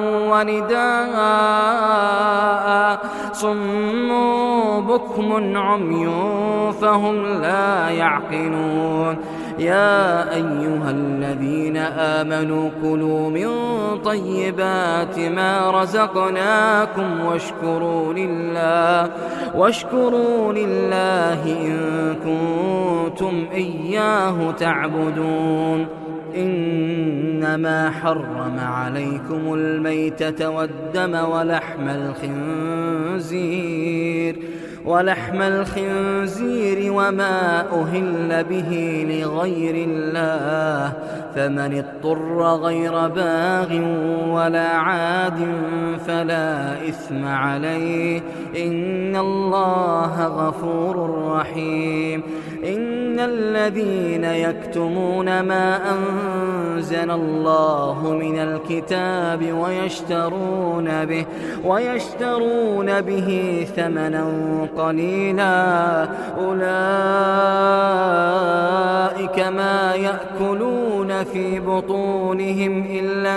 ونداء صم بكم عمي فهم لا يعقلون. يا أيها الذين آمنوا كلوا من طيبات ما رزقناكم واشكروا لله إن كنتم إياه تعبدون. إنما حرم عليكم الميتة والدم ولحم الخنزير وما أهل به لغير الله فمن اضطر غير باغ ولا عاد فلا إثم عليه إن الله غفور رحيم. إن الذين يكتمون ما أنزل الله من الكتاب ويشترون به ثمنا قليلا أولئك ما يأكلون في بطونهم إلا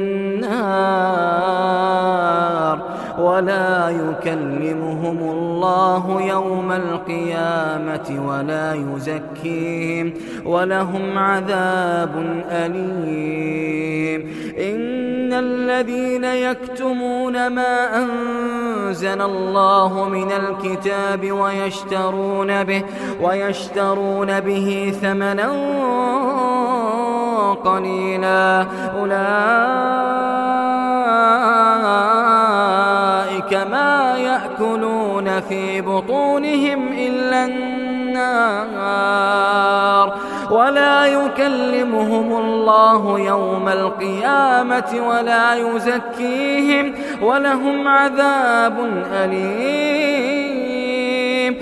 النار ولا يكلمهم الله يوم القيامة ولا يزكيهم ولهم عذاب أليم. إن الذين يكتمون ما أنزل الله من الكتاب ويشترون به ثمنا قليلا أولئك ما يأكلون في بطونهم إلا النار ولا يكلمهم الله يوم القيامة ولا يزكيهم ولهم عذاب أليم.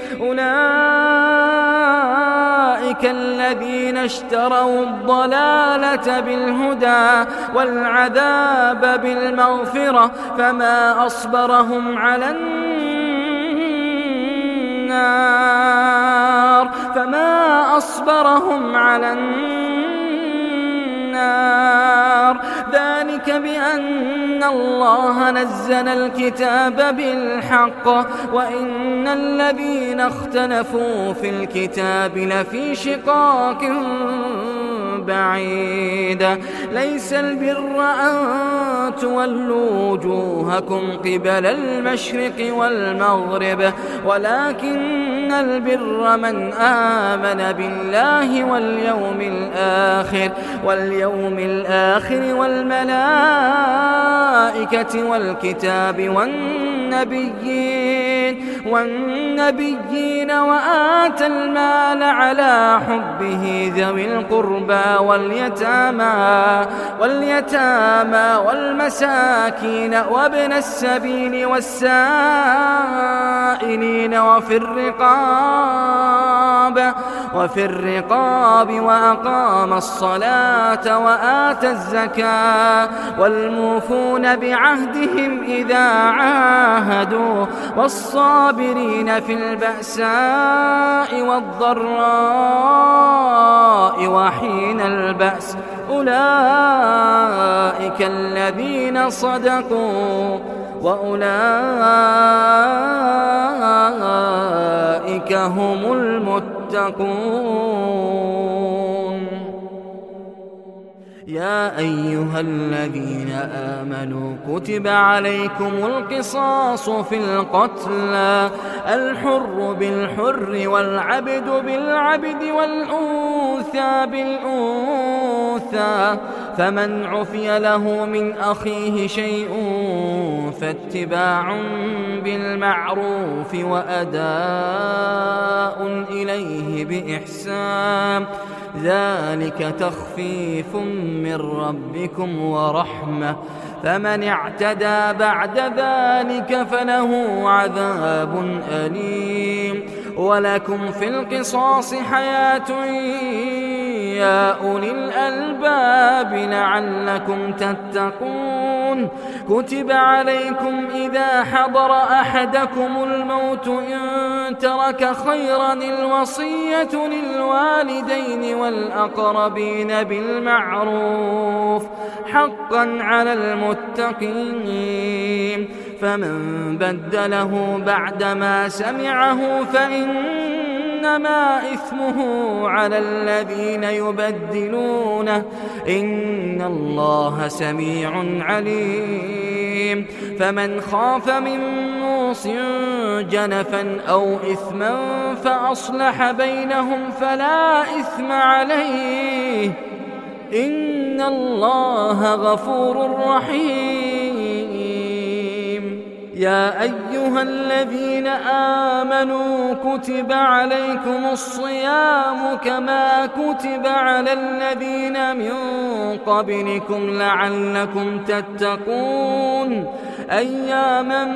أولئك الذين اشتروا الضلالة بالهدى والعذاب بالمغفرة فما أصبرهم على النار وأصبرهم على النار. ذلك بأن الله نزل الكتاب بالحق وإن الذين اختلفوا في الكتاب لفي شقاق بعيد. ليس البر أن تولوا وجوهكم قبل المشرق والمغرب ولكن البر من آمن بالله واليوم الآخر والملائكة والكتاب والنبيين وآتى المال على حبه ذوي القربى واليتامى والمساكين وابن السبيل والسائلين وفي الرقاب وأقام الصلاة وآتى الزكاة والموفون بعهدهم إذا عاهدوا والصابرين في البأساء والضراء وحين البأس أولئك الذين صدقوا وأولئك هم المتقون. يا أيها الذين آمنوا كتب عليكم القصاص في القتلى الحر بالحر والعبد بالعبد والأنثى بالأنثى فمن عفي له من أخيه شيء فاتباع بالمعروف وأداء إليه بإحسان ذلك تخفيف من ربكم ورحمة فمن اعتدى بعد ذلك فله عذاب أليم. ولكم في القصاص حياة يا أولي الألباب لعلكم تتقون. كتب عليكم إذا حضر أحدكم الموت إن ترك خيرا الوصية للوالدين والأقربين بالمعروف حقا على المتقين. فمن بدله بعدما سمعه فإنما إثمه على الذين يبدلونه إن الله سميع عليم. فمن خاف من موص جنفا أو إثما فأصلح بينهم فلا إثم عليه إن الله غفور رحيم. يا أيها الذين آمنوا كتب عليكم الصيام كما كتب على الذين من قبلكم لعلكم تتقون أياما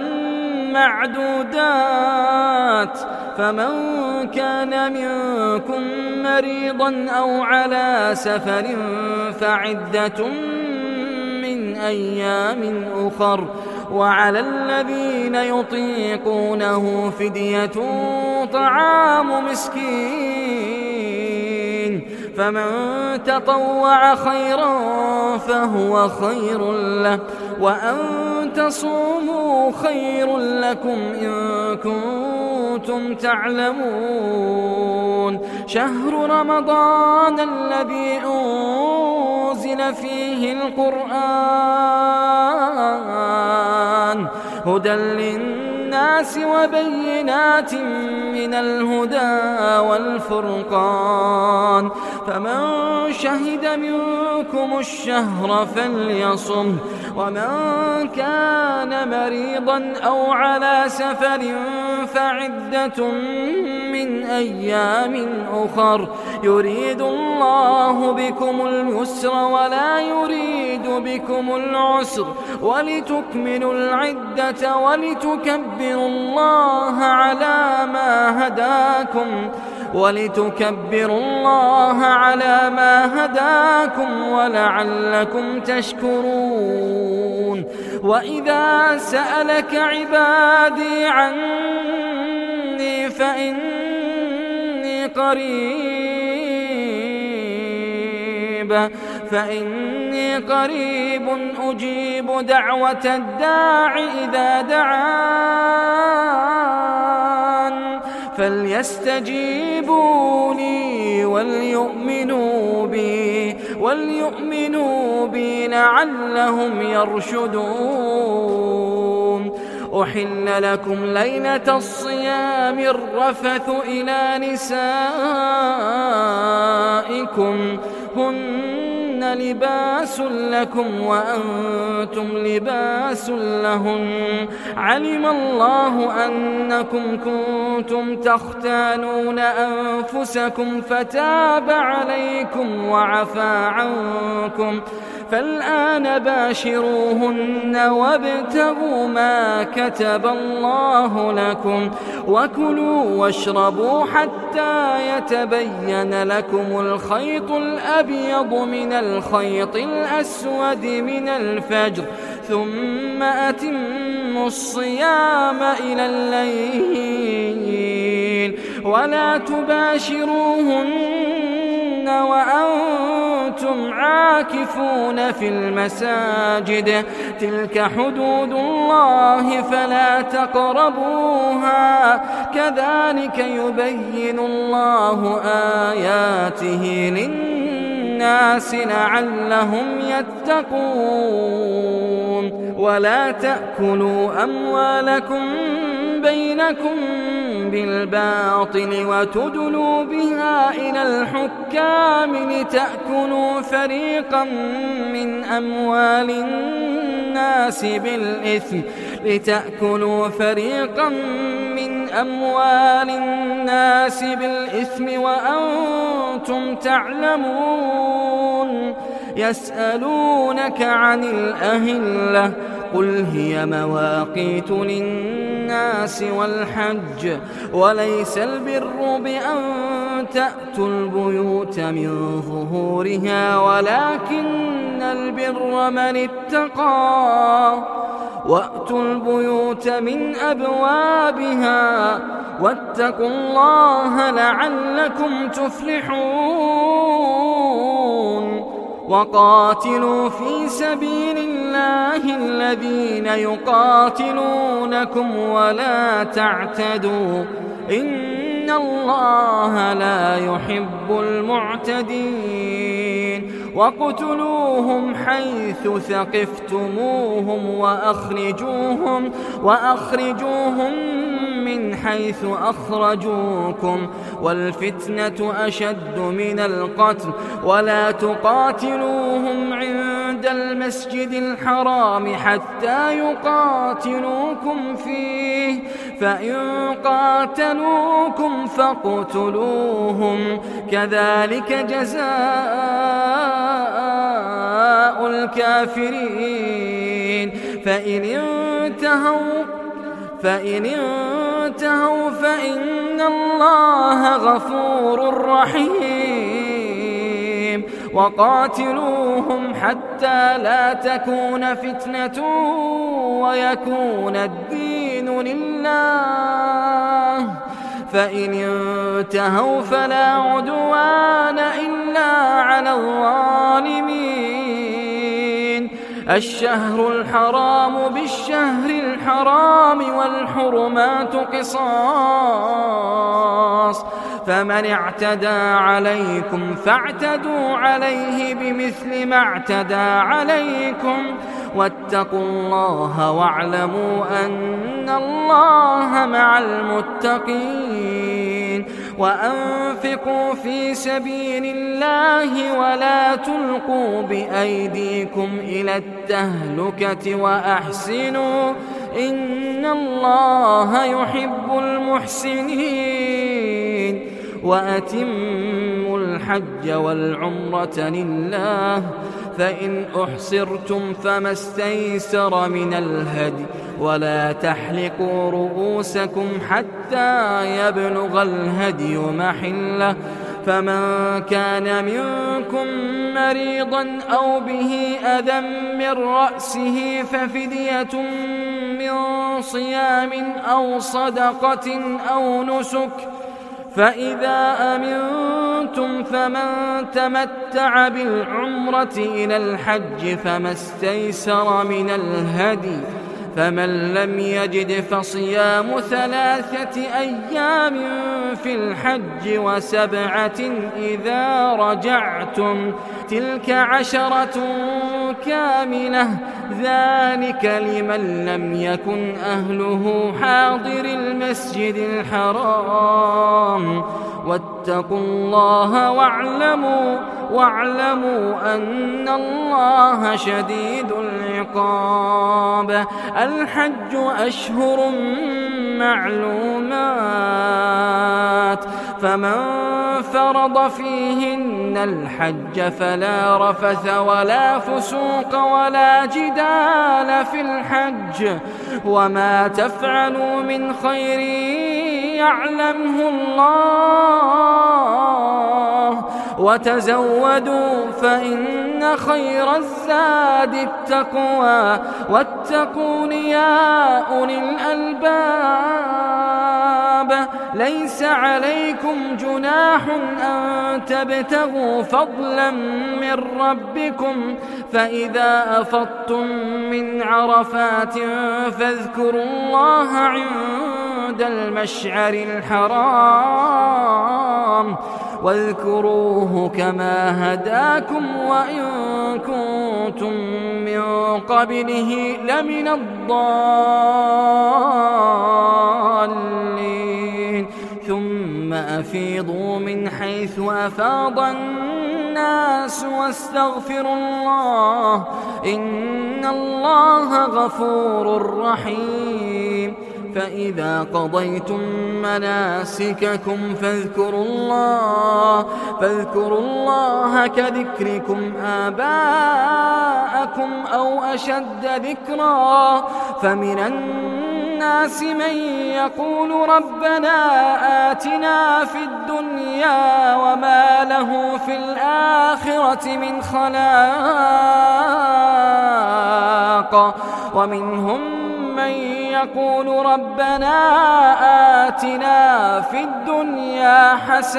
معدودات. فمن كان منكم مريضا أو على سفر فعدة من أيام أخر وعلى الذين يطيقونه فدية طعام مسكين فمن تطوع خيرا فهو خير له وأن تصوموا خير لكم إن كنتم تعلمون. شهر رمضان الذي أنزل فيه القرآن هدى للناس وبينات من الهدى والفرقان فمن شهد منكم الشهر فليصم ومن كان مريضا أو على سفر فعدة من أيام أخر يريد الله بكم اليسر ولا يريد بكم العسر ولتكملوا العدة ولتكبروا الله على ما هداكم ولعلكم تشكرون. وإذا سألك عبادي عني فإني قريب فإني قريب أجيب دعوة الداع إذا دعان فليستجيبوا لي وليؤمنوا بي لعلهم يرشدون. أحل لكم ليلة الصيام الرفث إلى نسائكم هن لباس لكم وأنتم لباس لهن علم الله أنكم كنتم تختانون أنفسكم فتاب عليكم وعفى عنكم فالآن باشروهن وابتغوا ما كتب الله لكم وكلوا واشربوا حتى يتبين لكم الخيط الأبيض من الخيط الأسود من الفجر ثم أتموا الصيام إلى الليل ولا تباشروهن وأنتم عاكفون في المساجد تلك حدود الله فلا تقربوها كذلك يبين الله آياته للناس لعلهم يتقون. ولا تأكلوا أموالكم بينكم بالباطل وتدلوا بها إلى الحكام لتأكلوا فريقا من أموال الناس بالإثم وأنتم تعلمون. يسألونك عن الأهلة قل هي مواقيت للناس والحج وليس البر بأن تأتوا البيوت من ظهورها ولكن البر من اتقى وأتوا البيوت من أبوابها واتقوا الله لعلكم تفلحون. وقاتلوا في سبيل الله الذين يقاتلونكم ولا تعتدوا إن الله لا يحب المعتدين. وقتلوهم حيث ثقفتموهم وأخرجوهم من حيث أخرجوكم والفتنة أشد من القتل ولا تقاتلوهم عند المسجد الحرام حتى يقاتلوكم فيه فإن قاتلوكم فاقتلوهم كذلك جزاء الكافرين. فإن انتهوا فإن الله غفور رحيم. وقاتلوهم حتى لا تكون فتنة ويكون الدين لله فإن انتهوا فلا عدوان إلا على الظالمين. الشهر الحرام بالشهر الحرام والحرمات قصاص فمن اعتدى عليكم فاعتدوا عليه بمثل ما اعتدى عليكم واتقوا الله واعلموا أن الله مع المتقين. وأنفقوا في سبيل الله ولا تلقوا بأيديكم إلى التهلكة وأحسنوا إن الله يحب المحسنين. وأتموا الحج والعمرة لله فإن أحصرتم فما استيسر من الهدي ولا تحلقوا رؤوسكم حتى يبلغ الهدي محله فمن كان منكم مريضا أو به أذى من رأسه ففدية من صيام أو صدقة أو نسك فإذا أمنتم فمن تمتع بالعمرة إلى الحج فما استيسر من الهدي، فمن لم يجد فصيام 3 أيام في الحج و7 إذا رجعتم، تلك 10 كاملة، ذلك لمن لم يكن أهله حاضر المسجد الحرام. واتقوا الله واعلموا أن الله شديد العقاب. الحج أشهر معلومات، فمن فرض فيهن الحج فلا رفث ولا فسوق ولا جدال في الحج، وما تفعلوا من خير يعلمه الله، وتزودوا فإن خير الزاد التقوى، واتقون يا أولي الألباب. ليس عليكم جناح أن تبتغوا فضلا من ربكم، فإذا أفضتم من عرفات فاذكروا الله عند المشعر الحرام، واذكروه كما هداكم وإن كنتم من قبله لمن الضالين. ثم أفيضوا من حيث أفاض الناس واستغفروا الله، إن الله غفور رحيم. فإذا قضيتم مناسككم فاذكروا الله كذكركم آباءكم أو أشد ذكرا. فمن الناس من يقول ربنا آتنا في الدنيا وما له في الآخرة من خلاق، ومنهم من يقول ربنا آتنا في الدنيا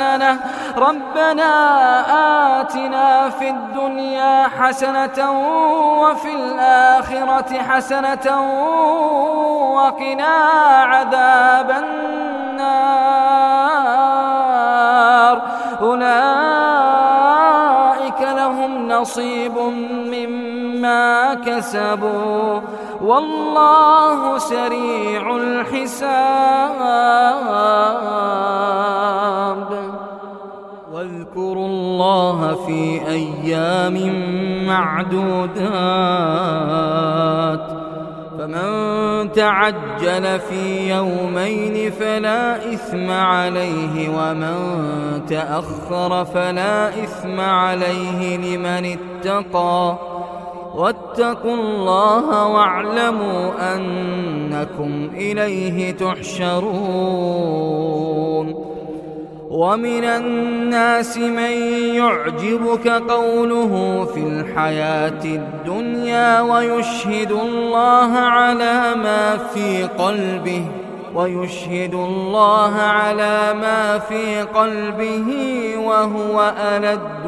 حسنة وفي الآخرة حسنة وقنا عذاب النار. أولئك لهم نصيب مما كسبوا والله سريع الحساب. واذكروا الله في أيام معدودات، فمن تعجل في يومين فلا إثم عليه، ومن تأخر فلا إثم عليه لمن اتقى. واتقوا الله واعلموا أنكم إليه تحشرون. ومن الناس من يعجبك قوله في الحياة الدنيا ويشهد الله على ما في قلبه وهو ألد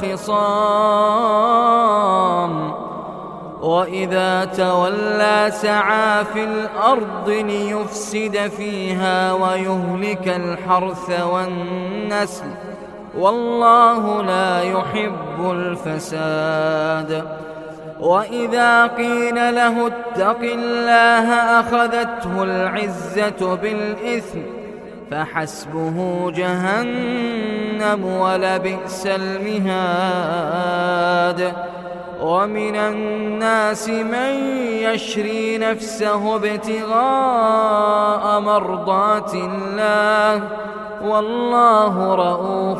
الخصام. وإذا تولى سعى في الأرض ليفسد فيها ويهلك الحرث والنسل، والله لا يحب الفساد. وإذا قيل له اتق الله أخذته العزة بالإثم، فحسبه جهنم ولبئس المهاد. ومن الناس من يشري نفسه ابتغاء مرضات الله، والله رؤوف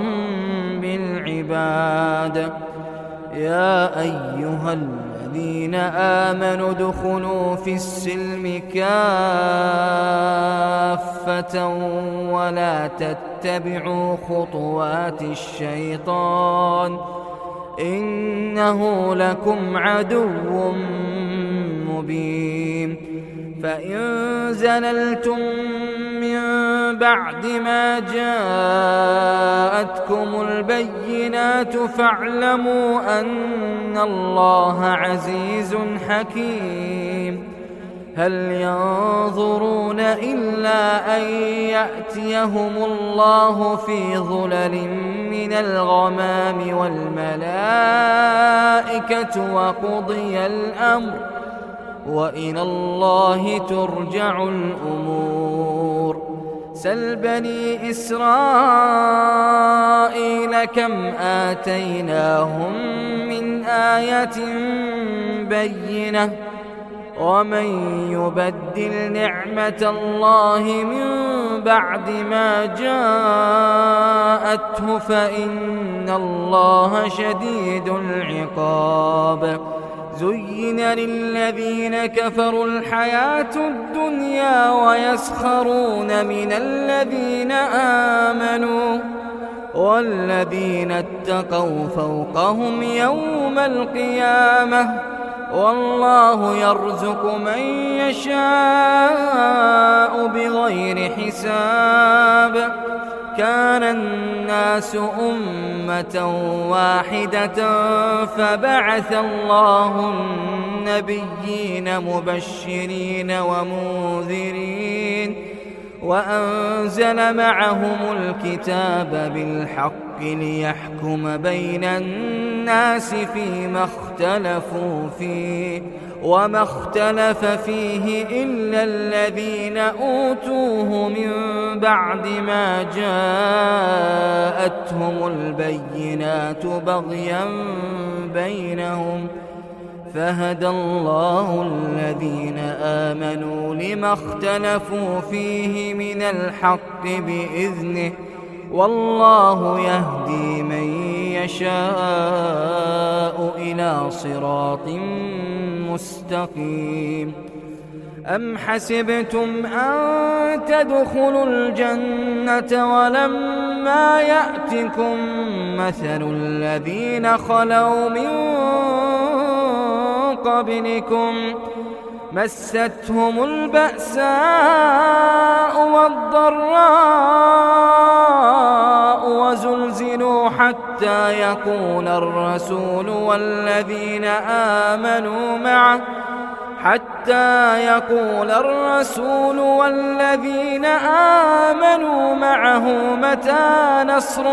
بالعباد. يا أيها الذين آمنوا ادخلوا في السلم كافة ولا تتبعوا خطوات الشيطان، إنه لكم عدو مبين. فإن زللتم من بعد ما جاءتكم البينات فاعلموا أن الله عزيز حكيم. هل ينظرون إلا أن يأتيهم الله في ظلل من الغمام والملائكة وقضي الأمر وإلى الله ترجع الأمور. سل بني إسرائيل كم آتيناهم من آية بينة ومن يبدل نعمة الله من بعد ما جاءته فإن الله شديد العقاب. زين للذين كفروا الحياة الدنيا ويسخرون من الذين آمنوا والذين اتقوا فوقهم يوم القيامة والله يرزق من يشاء بغير حساب. كان الناس أمة واحدة فبعث الله النبيين مبشرين ومنذرين وأنزل معهم الكتاب بالحق ليحكم بين الناس فيما اختلفوا فيه وما اختلف فيه إلا الذين أوتوه من بعد ما جاءتهم البينات بغيا بينهم فهدى الله الذين آمنوا لما اختلفوا فيه من الحق بإذنه والله يهدي من يشاء إلى صراط مستقيم. أم حسبتم أن تدخلوا الجنة ولما يأتكم مثل الذين خلوا من قبلكم مستهم البأساء والضراء وزلزلوا حتى يقول الرسول والذين آمنوا معه متى نصر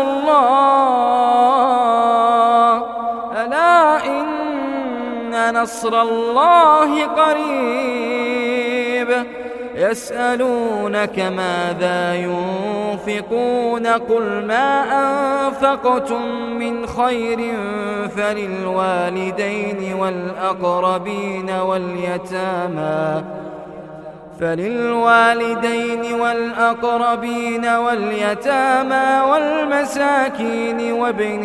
الله ألا إن نصر الله قريب. يسألونك ماذا ينفقون قل ما أنفقتم من خير فللوالدين والأقربين واليتامى والمساكين وابن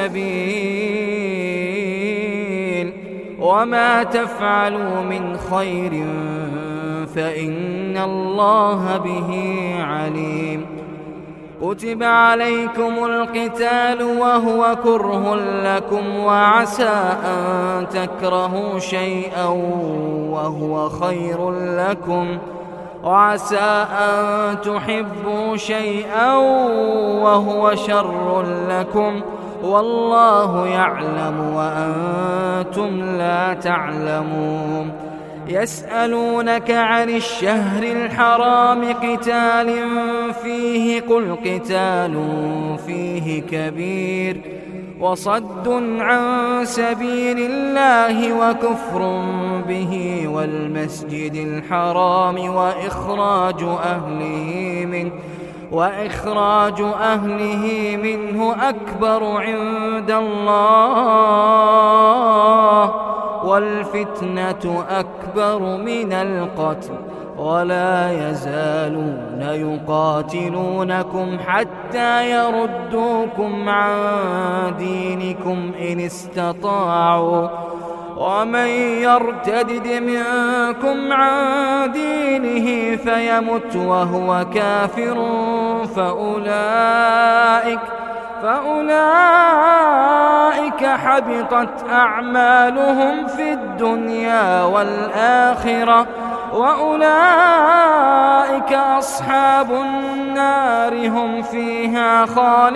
السبيل وما تفعلوا من خير فإن الله به عليم. كتب عليكم القتال وهو كره لكم وعسى أن تكرهوا شيئا وهو خير لكم وعسى أن تحبوا شيئا وهو شر لكم والله يعلم وأنتم لا تعلمون. يسألونك عن الشهر الحرام قتال فيه قل قتال فيه كبير وصد عن سبيل الله وكفر به والمسجد الحرام وإخراج أهله منه أكبر عند الله والفتنة أكبر من القتل ولا يزالون يقاتلونكم حتى يردوكم عن دينكم إن استطاعوا ومن يرتدد منكم عن دينه فيمت وهو كافر فأولئك حبطت أعمالهم في الدنيا والآخرة وأولئك أصحاب النار هم فيها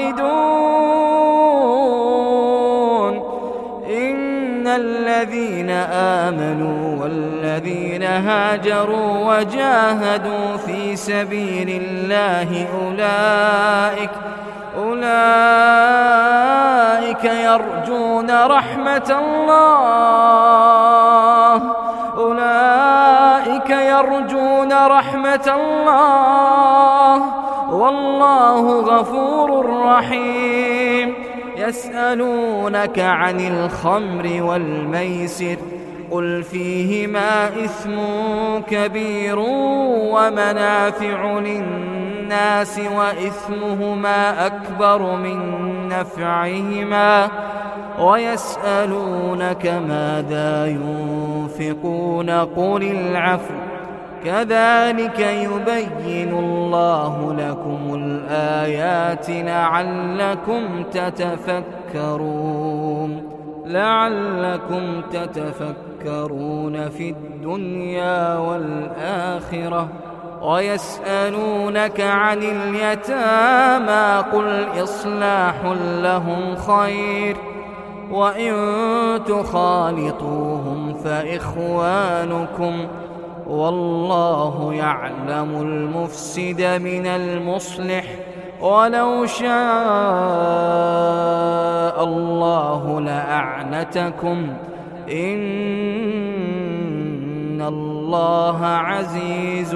خالدون. إن الذين آمنوا والذين هاجروا وجاهدوا في سبيل الله أولئك يرجون رحمة الله والله غفور رحيم. يسألونك عن الخمر والميسر قل فيهما إثم كبير ومنافع للناس وإثمهما أكبر من نفعهما ويسألونك ماذا ينفقون قل العفو كذلك يبين الله لكم الآيات لعلكم تتفكرون في الدنيا والآخرة. ويسألونك عن اليتامى قل إصلاح لهم خير وإن تخالطوهم فإخوانكم والله يعلم المفسد من المصلح ولو شاء الله لأعنتكم إن الله عزيز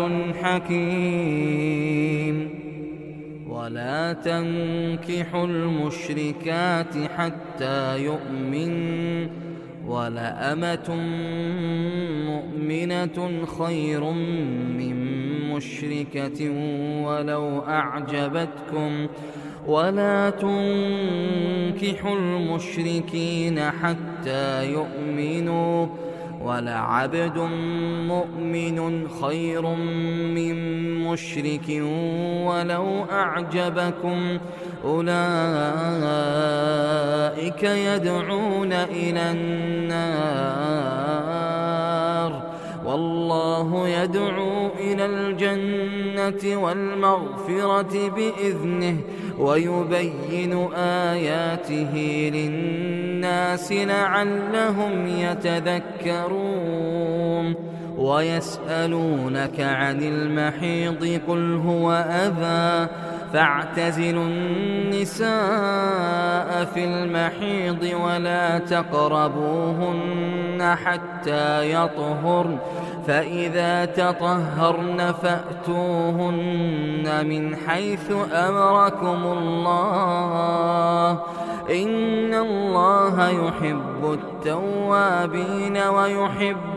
حكيم. ولا تنكحوا المشركات حتى يؤمنوا ولأمة مؤمنة خير من مشركة ولو أعجبتكم ولا تنكحوا المشركين حتى يؤمنوا ولعبد مؤمن خير من مشرك ولو أعجبكم أولئك يدعون إلى النار والله يدعو إلى الجنة والمغفرة بإذنه ويبين آياته للناس لعلهم يتذكرون. ويسألونك عن المحيض قل هو أذى فاعتزلوا النساء في المحيض ولا تقربوهن حتى يطهرن فإذا تطهرن فأتوهن من حيث أمركم الله إن الله يحب التوابين ويحب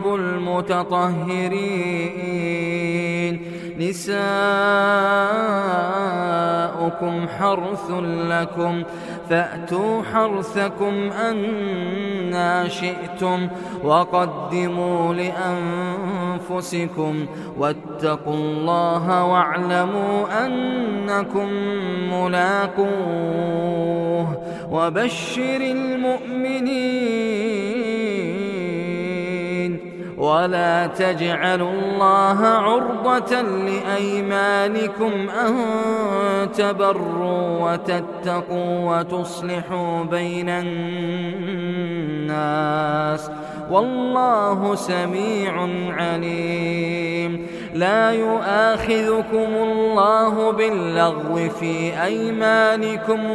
المتطهرين. نساؤكم حرث لكم فأتوا حرثكم أنى شئتم وقدموا لأنفسكم واتقوا الله واعلموا أنكم ملاقوه وبشر المؤمنين. ولا تجعلوا الله عرضة لأيمانكم أن تبروا وتتقوا وتصلحوا بين الناس والله سميع عليم. لا يؤاخذكم الله باللغو في أيمانكم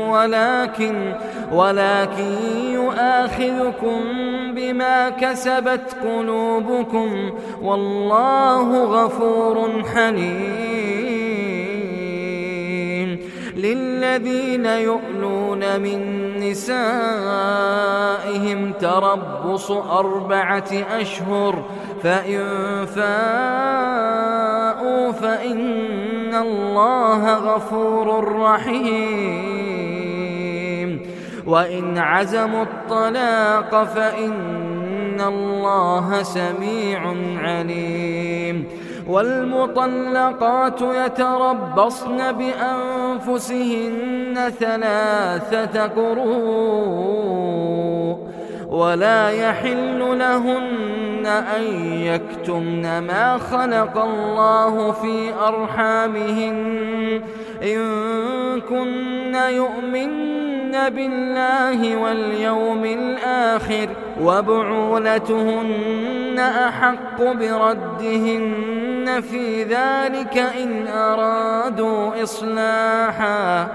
ولكن يؤاخذكم بما كسبت قلوبكم والله غفور حليم. للذين يؤلون من نسائهم تربص 4 أشهر فإن فاءوا فإن الله غفور رحيم. وإن عزموا الطلاق فإن الله سميع عليم. والمطلقات يتربصن بأنفسهن 3 قروء ولا يحل لهن أن يكتمن ما خلق الله في أرحامهن إن كن يؤمن بالله واليوم الآخر وبعولتهن أحق بردهن في ذلك إن أرادوا إصلاحا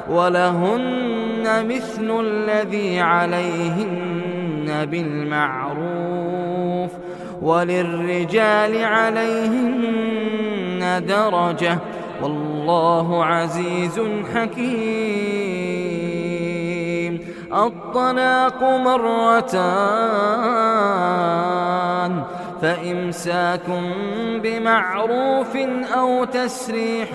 ولهن مثل الذي عليهن بالمعروف وللرجال عليهن درجة والله عزيز حكيم. الطلاق مرتان فإمساك بمعروف أو تسريح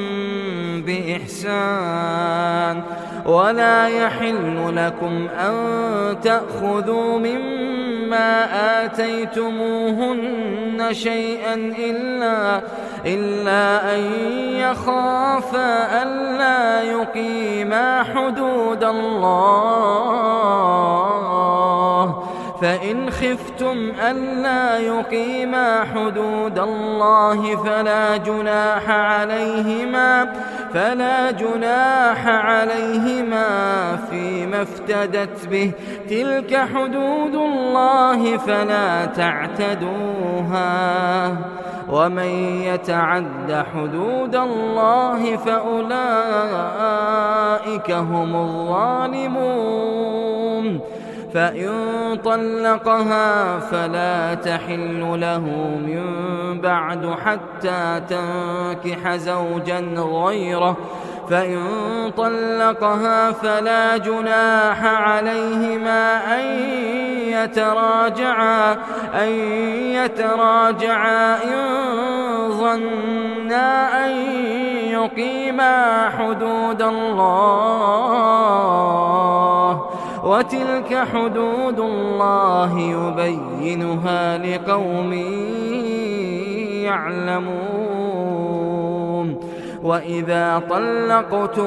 بإحسان ولا يحل لكم أن تأخذوا مما آتيتموهن شيئا إلا أن يخافا ألا يقيما حدود الله فإن خفتم ألا يقيما حدود الله فلا جناح عليهما فيما افتدت به تلك حدود الله فلا تعتدوها ومن يتعد حدود الله فأولئك هم الظالمون. فإن طلقها فلا تحل له من بعد حتى تنكح زوجا غيره فإن طلقها فلا جناح عليهما أن يتراجعا إن ظنا أن يقيما حدود الله وتلك حدود الله يبينها لقوم يعلمون. وإذا طلقتم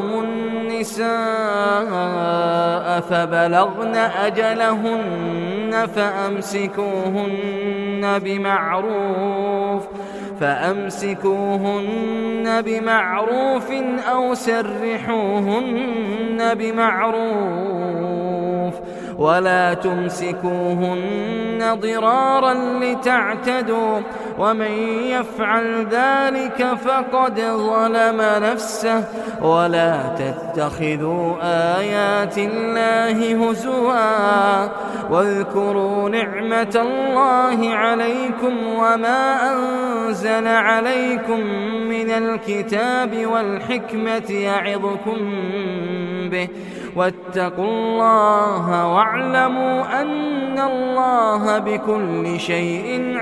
النساء فبلغن أجلهن فأمسكوهن بمعروف أو سرحوهن بمعروف ولا تمسكوهن ضرارا لتعتدوا ومن يفعل ذلك فقد ظلم نفسه ولا تتخذوا آيات الله هزوا واذكروا نعمة الله عليكم وما أنزل عليكم من الكتاب والحكمة يعظكم به واتقوا الله واعلموا أن الله بكل شيء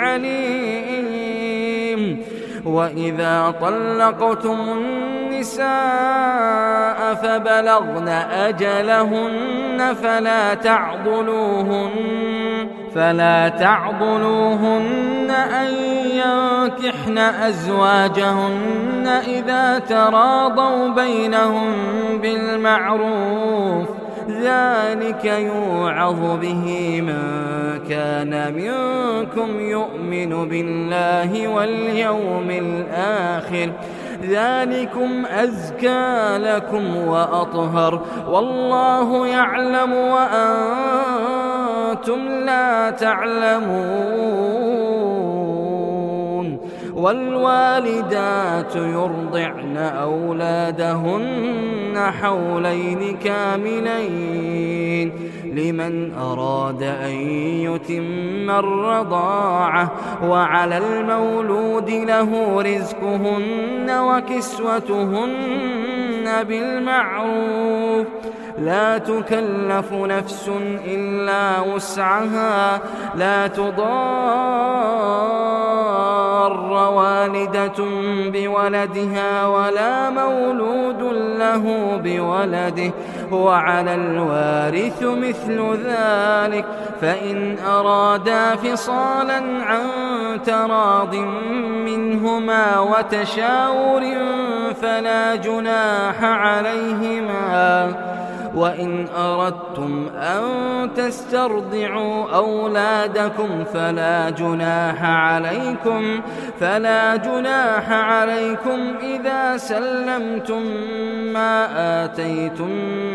عليم. وإذا طلقتم النساء فبلغن أجلهن فلا تعضلوهن أن ينكحن أزواجهن إذا تراضوا بينهم بالمعروف ذلك يوعظ به من كان منكم يؤمن بالله واليوم الآخر ذلكم أزكى لكم وأطهر والله يعلم وأنتم لا تعلمون. والوالدات يرضعن أولادهن حولين كاملين لمن أراد أن يتم الرضاعة وعلى المولود له رزقهن وكسوتهن بالمعروف لا تكلف نفس إلا وسعها لا تضار والدة بولدها ولا مولود له بولده وعلى الوارث مثل ذلك فإن أرادا فصالا عن تراض منهما وتشاور فلا جناح عليهما وإن أردتم أن تسترضعوا أولادكم فلا جناح عليكم إذا سلمتم ما آتيتم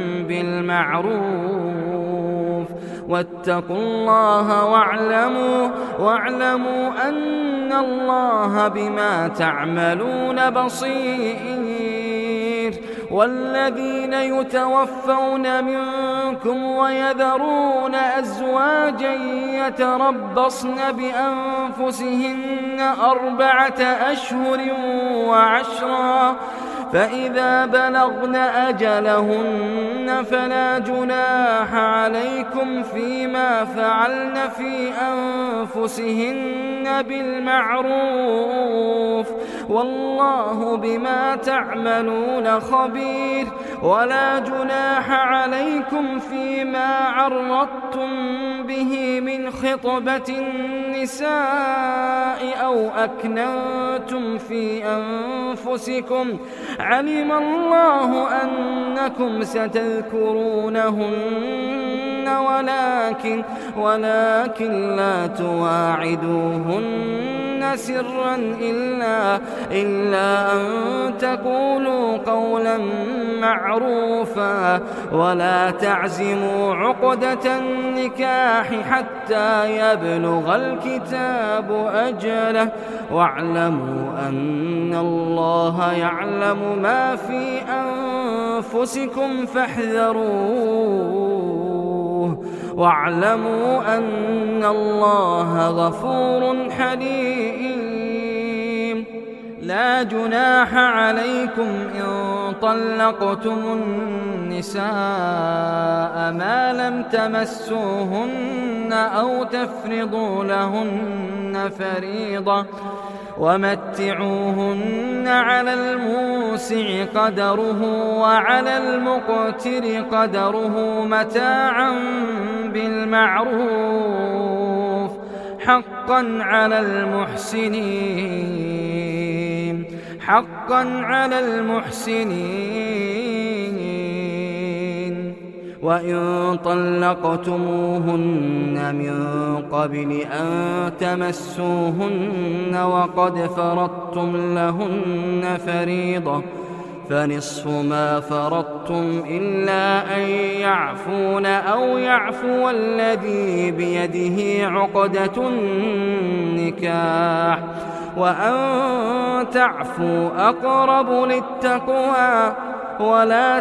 بالمعروف واتقوا الله واعلموا أن الله بما تعملون بصير. والذين يتوفون منكم ويذرون أزواجا يتربصن بأنفسهن 4 أشهر وعشرا فإذا بلغن أجلهن فلا جناح عليكم فيما فعلن في أنفسهن بالمعروف والله بما تعملون خبير. ولا جناح عليكم فيما عرضتم به من خطبة النساء أو أكننتم في أنفسكم علم الله أنكم ستذكرونهن ولكن لا تواعدوهن سرا إلا أن تقولوا قولا معروفا ولا تعزموا عقدة النكاح حتى يبلغ الكتاب أجله واعلموا أن الله يعلم ما في أنفسكم فاحذروه واعلموا أن الله غفور حليم. لا جناح عليكم إن طلقتم النساء ما لم تمسوهن أو تفرضوا لهن فريضة ومتعوهن على الموسع قدره وعلى المقتر قدره متاعا بالمعروف حقا على المحسنين. وإن طلقتموهن من قبل أن تمسوهن وقد فرضتم لهن فريضة فنصف ما فرضتم إلا أن يعفون أو يعفو الذي بيده عقدة النكاح وأن تعفوا أقرب للتقوى ولا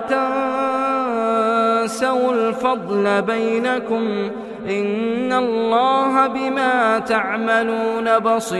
تنسوا الفضل بينكم إن الله بما تعملون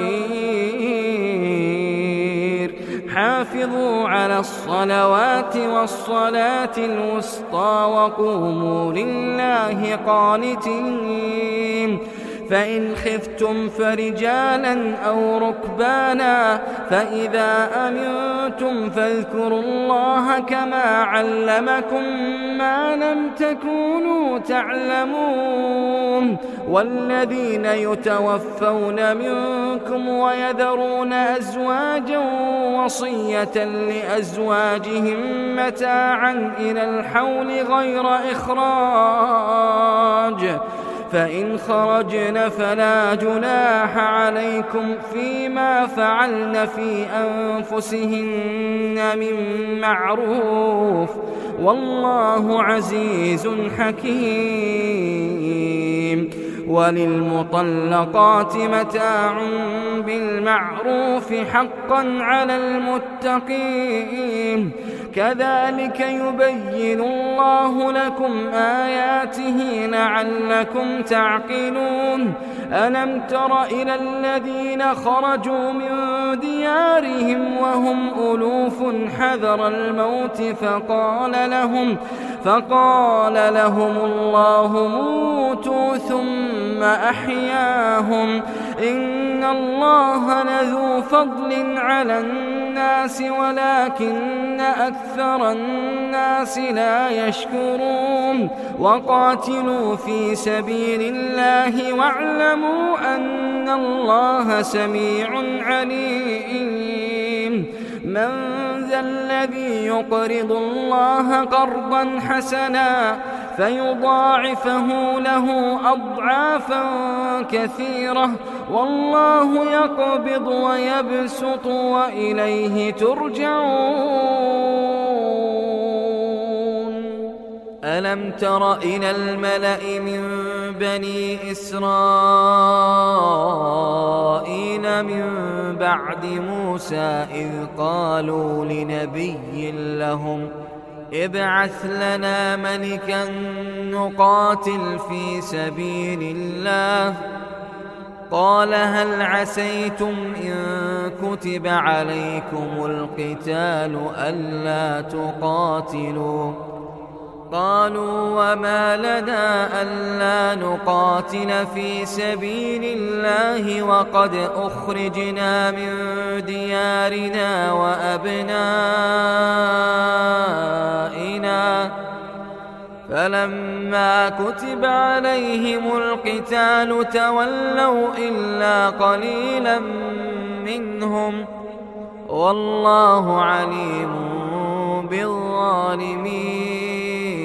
بصير. حافظوا على الصلوات والصلاة الوسطى وقوموا لله قانتين. فإن خفتم فرجالا أو ركبانا فإذا أمنتم فاذكروا الله كما علمكم ما لم تكونوا تعلمون. والذين يتوفون منكم ويذرون أزواجا وصية لأزواجهم متاعا إلى الحول غير إخراج فإن خرجن فلا جناح عليكم فيما فعلن في أنفسهن من معروف والله عزيز حكيم. وللمطلقات متاع بالمعروف حقا على المتقين كذلك يبين الله لكم آياته لعلكم تعقلون. ألم تر إلى الذين خرجوا من ديارهم وهم ألوف حذر الموت فقال لهم الله موتوا ثم أحياهم إن الله لذو فضل على الناس ولكن أكثر الناس لا يشكرون. وقاتلوا في سبيل الله واعلموا أن الله سميع عليم. من ذا الذي يقرض الله قرضا حسنا فيضاعفه له أضعافا كثيرة والله يقبض ويبسط وإليه ترجعون. ألم تر إلى الملأ من بني إسرائيل من بعد موسى إذ قالوا لنبي لهم ابعث لنا ملكا نقاتل في سبيل الله قال هل عسيتم إن كتب عليكم القتال ألا تقاتلوا قالوا وما لنا ألا نقاتل في سبيل الله وقد أخرجنا من ديارنا وأبنائنا فلما كتب عليهم القتال تولوا إلا قليلا منهم والله عليم بالظالمين.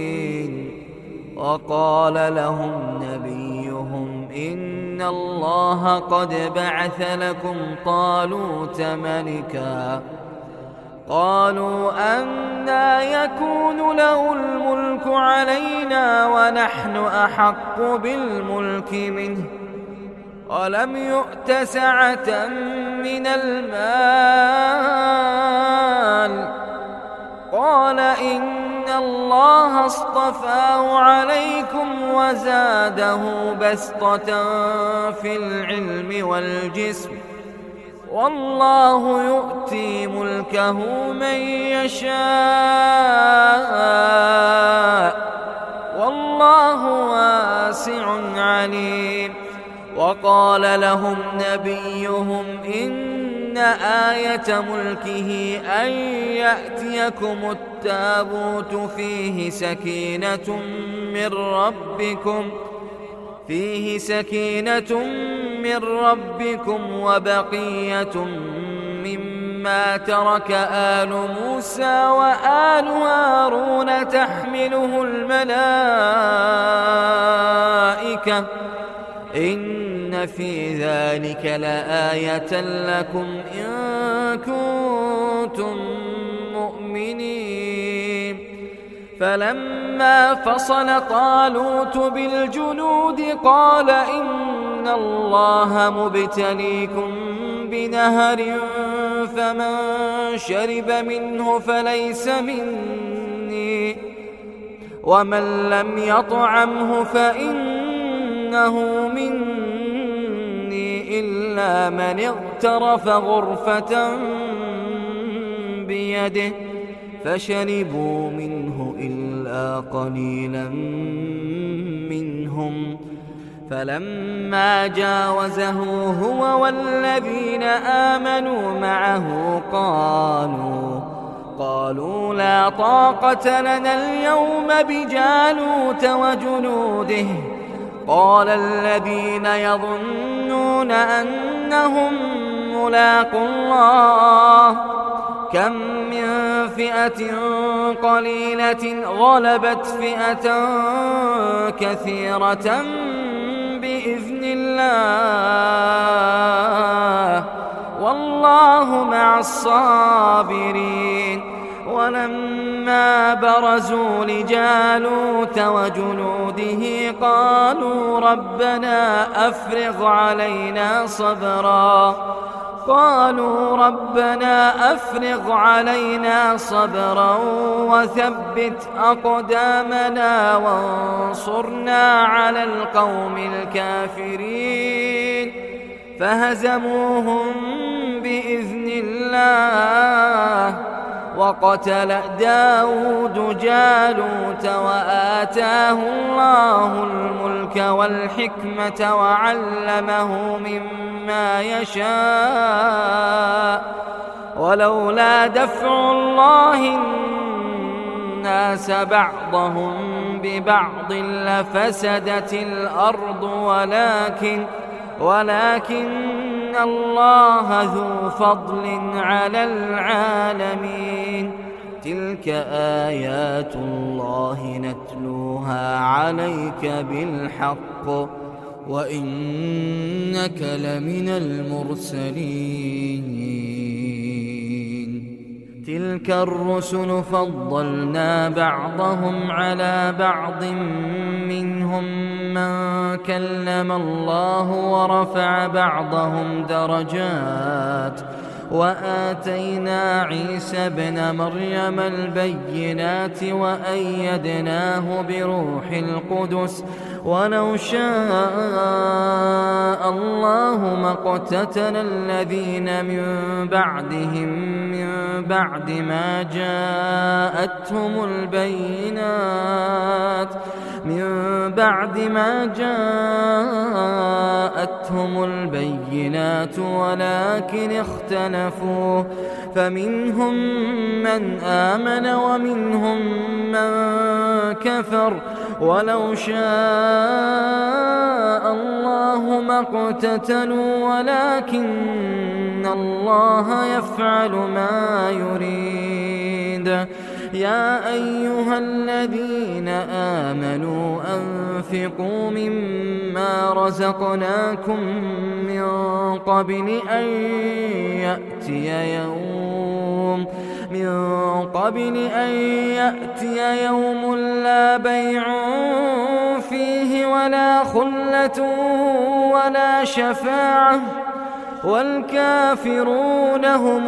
وقال لهم نبيهم إن الله قد بعث لكم طالوت ملكا قالوا أنى يكون له الملك علينا ونحن أحق بالملك منه ولم يؤت سعة من المال قال إن الله اصطفاه عليكم وزاده بسطة في العلم والجسم والله يؤتي ملكه من يشاء والله واسع عليم. وقال لهم نبيهم إن آية ملكه أن يأتيكم التابوت فيه سكينة من ربكم وبقية مما ترك آل موسى وآل هارون تحمله الملائكة إن في ذلك لآية لكم إن كنتم مؤمنين. فلما فصل طالوت بالجنود قال إن الله مبتليكم بنهر فمن شرب منه فليس مني ومن لم يطعمه فإنه مني إلا من اغترف غرفة بيده فشربوا منه إلا قليلا منهم فلما جاوزه هو والذين آمنوا معه قالوا لا طاقة لنا اليوم بجالوت وجنوده قال الذين يظنون أنهم ملاقو الله كم من فئة قليلة غلبت فئة كثيرة بإذن الله والله مع الصابرين. ولما برزوا لجالوت وجنوده قالوا ربنا أفرغ علينا صبرا وثبت أقدامنا وانصرنا على القوم الكافرين فهزموهم بإذن الله. وقتل داود جالوت وآتاه الله الملك والحكمة وعلمه مما يشاء ولولا دفع الله الناس بعضهم ببعض لفسدت الأرض ولكن الله ذو فضل على العالمين. تلك آيات الله نتلوها عليك بالحق وإنك لمن المرسلين. تلك الرسل فضلنا بعضهم على بعض منهم من كلم الله ورفع بعضهم درجات وآتينا عيسى ابن مريم البينات وأيدناه بروح القدس ولو شاء الله ما اقتتل الذين من بعدهم من بعد ما جاءتهم البينات ولكن اختلفوا فمنهم من آمن ومنهم من كفر ولو شاء الله ما اقتتلوا ولكن الله يفعل ما يريد. يا أيها الذين آمنوا أنفقوا مما رزقناكم من قبل أن يأتي يوم لا بيع فيه ولا خلة ولا شفاعة والكافرون هم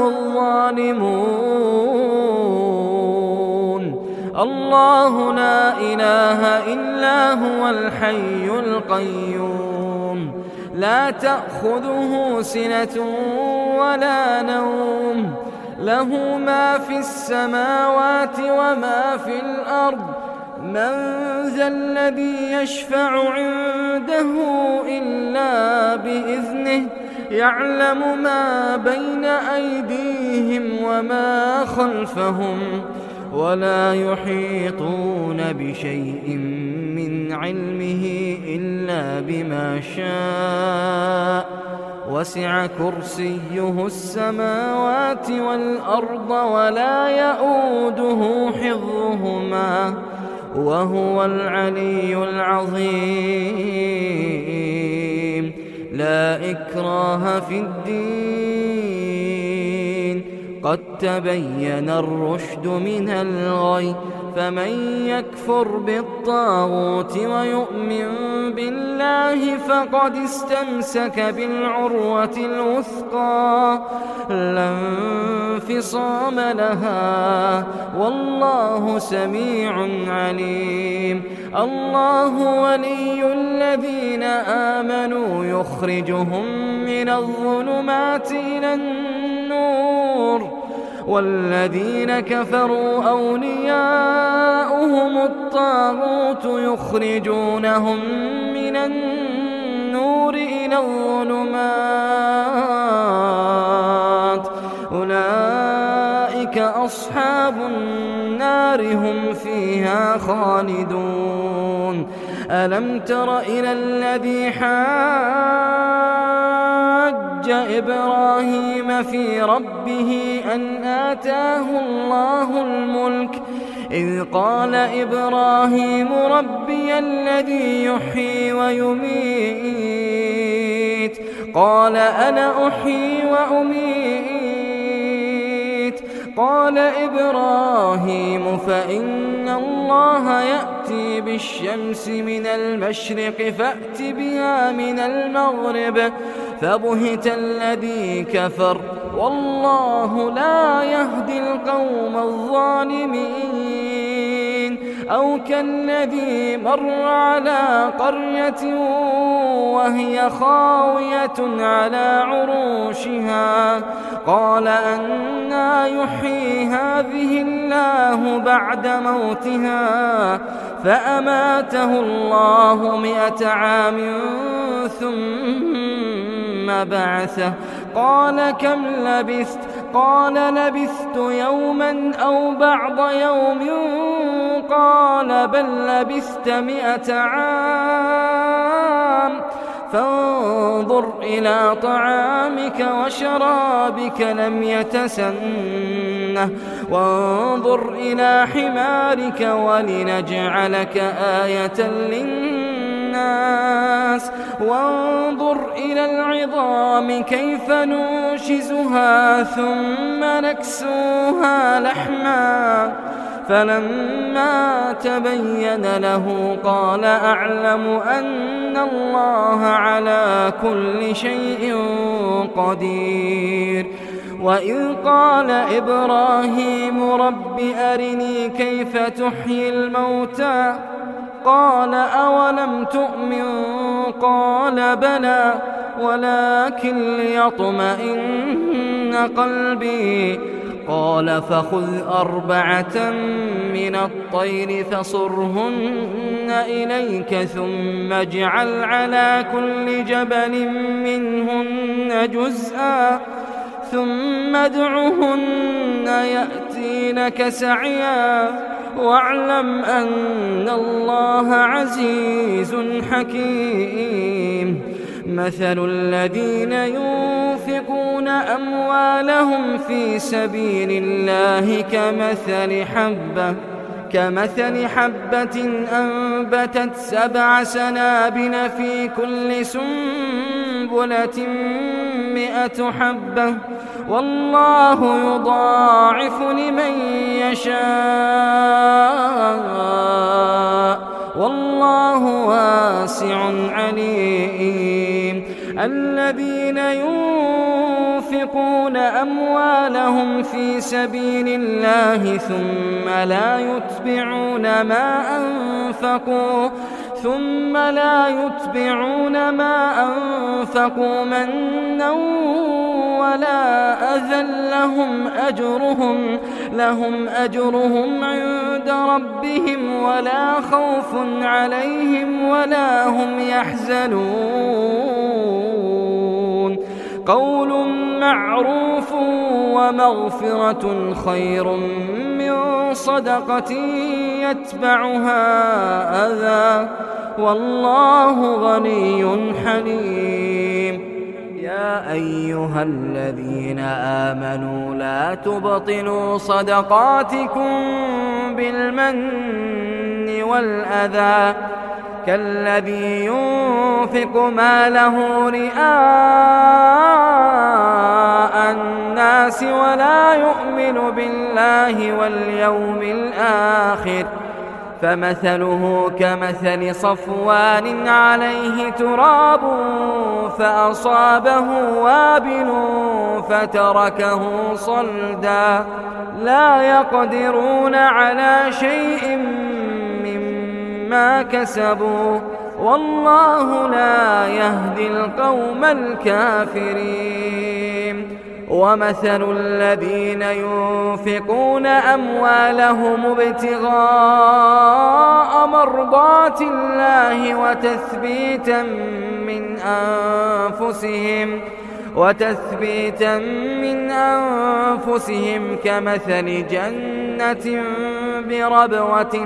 الظالمون. الله لا إله إلا هو الحي القيوم لا تأخذه سنة ولا نوم له ما في السماوات وما في الأرض. من ذا الذي يشفع عنده إلا بإذنه يعلم ما بين أيديهم وما خلفهم ولا يحيطون بشيء من علمه إلا بما شاء وسع كرسيه السماوات والأرض ولا يؤوده حفظهما وهو العلي العظيم. لا إكراه في الدين قد تبين الرشد من الغي فمن يكفر بالطاغوت ويؤمن بالله فقد استمسك بالعروة الوثقى لا انفصام لها والله سميع عليم. الله ولي الذين آمنوا يخرجهم من الظلمات إلى النور والذين كفروا أولياؤهم الطاغوت يخرجونهم من النور إلى الظلمات أولئك أصحاب النار هم فيها خالدون. ألم تر إلى الذي حاج إبراهيم في ربه أن آتاه الله الملك إذ قال إبراهيم ربي الذي يحيي ويميت قال أنا أحيي وأميت قال إبراهيم فإن الله يأتي بالشمس من المشرق فأت بها من المغرب فبهت الذي كفر والله لا يهدي القوم الظالمين. أو كالذي مر على قرية وهي خاوية على عروشها قال أنى يحيي هذه الله بعد موتها فأماته الله 100 عام ثم بعثه قال كم لبثت قال لبثت يوما أو بعض يوم قال بل لبثت 100 عام فانظر إلى طعامك وشرابك لم يتسنه وانظر إلى حمارك ولنجعلك آية للناس وانظر إلى العظام كيف ننشزها ثم نكسوها لحما فلما تبين له قال أعلم أن الله على كل شيء قدير وإذ قال إبراهيم رب أرني كيف تحيي الموتى قال أولم تؤمن قال بلى ولكن ليطمئن قلبي قال فخذ 4 من الطير فصرهن إليك ثم اجعل على كل جبل منهن جزءا ثم ادعهن يأتينك سعيا واعلم أن الله عزيز حكيم مثل الذين ينفقون أموالهم في سبيل الله كمثل حبة أنبتت 7 سنابل في كل سنبلة 100 حبة والله يضاعف لمن يشاء والله واسع عليم الذين ينفقون أموالهم في سبيل الله ثم لا يتبعون ما أنفقوا منا ولا أذى لهم أجرهم عند ربهم ولا خوف عليهم ولا هم يحزنون قول معروف ومغفرة خير من صدقة يتبعها أذى والله غني حليم يا أيها الذين آمنوا لا تبطلوا صدقاتكم بالمن والأذى كالذي ينفق ماله رئاء الناس ولا يؤمن بالله واليوم الآخر فمثله كمثل صفوان عليه تراب فأصابه وابل فتركه صلدا لا يقدرون على شيء مما كسبوا والله لا يهدي القوم الكافرين ومثل الذين ينفقون أموالهم ابتغاء مرضات الله وتثبيتا من أنفسهم كمثل جنة بربوة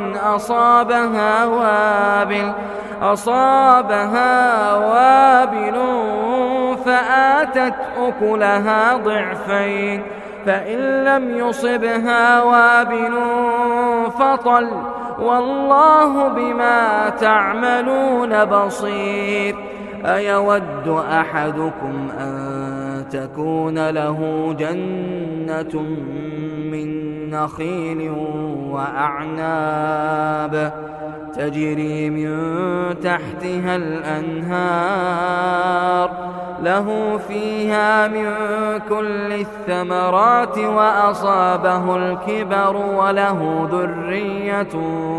أصابها وابل فآتت أكلها ضعفين فإن لم يصبها وابل فطل والله بما تعملون بصير أيود أحدكم أن تكون له جنة من نخيل وأعناب تجري من تحتها الأنهار له فيها من كل الثمرات وأصابه الكبر وله ذرية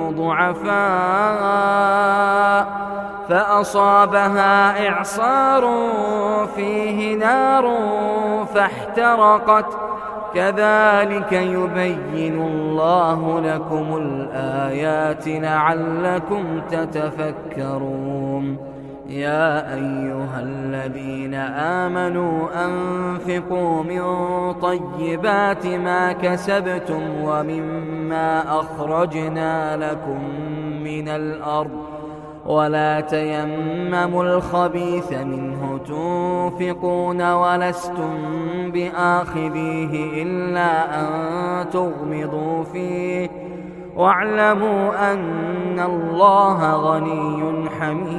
ضعفاء فأصابها إعصار فيه نار فاحترقت كذلك يبين الله لكم الآيات لعلكم تتفكرون يا أيها الذين آمنوا أنفقوا من طيبات ما كسبتم ومما أخرجنا لكم من الأرض ولا تيمموا الخبيث منه تنفقون ولستم بآخذيه إلا أن تغمضوا فيه واعلموا أن الله غني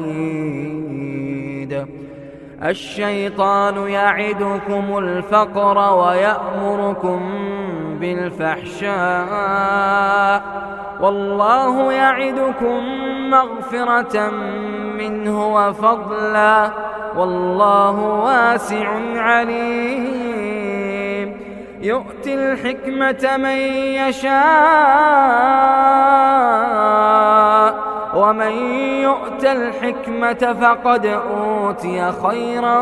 حميد. الشيطان يعدكم الفقر ويأمركم بالفحشاء والله يعدكم مغفرة منه وفضلا والله واسع عليم. يؤتي الحكمة من يشاء ومن يؤت الحكمة فقد أوتي خيرا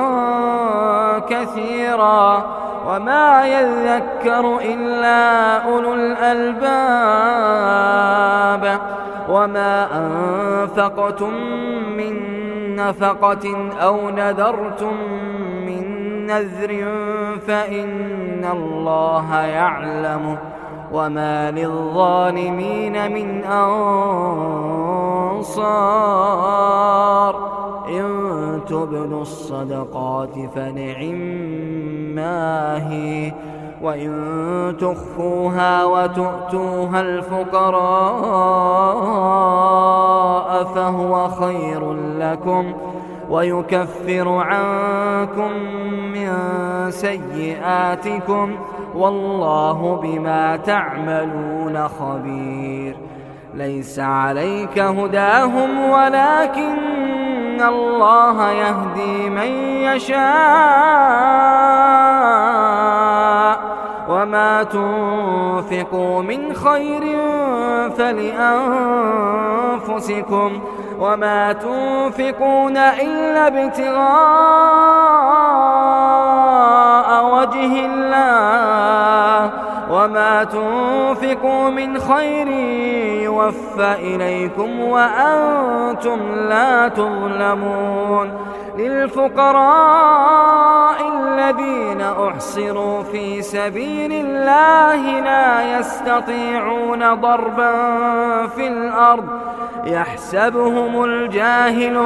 كثيرا وما يذكر إلا أولو الألباب. وما أنفقتم من نفقة أو نذرتم من نذر فإن الله يعلمه وما للظالمين من أنصار. إن تبدوا الصدقات فنعما هي وإن تخفوها وتؤتوها الفقراء فهو خير لكم ويكفر عنكم من سيئاتكم والله بما تعملون خبير. ليس عليك هداهم ولكن الله يهدي من يشاء وما تنفقوا من خير فلأنفسكم وما تنفقون إلا ابتغاء وجه الله وما تنفقوا من خير يوفى إليكم وأنتم لا تظلمون. للفقراء الذين أحصروا في سبيل الله لا يستطيعون ضربا في الأرض يحسبهم الجاهل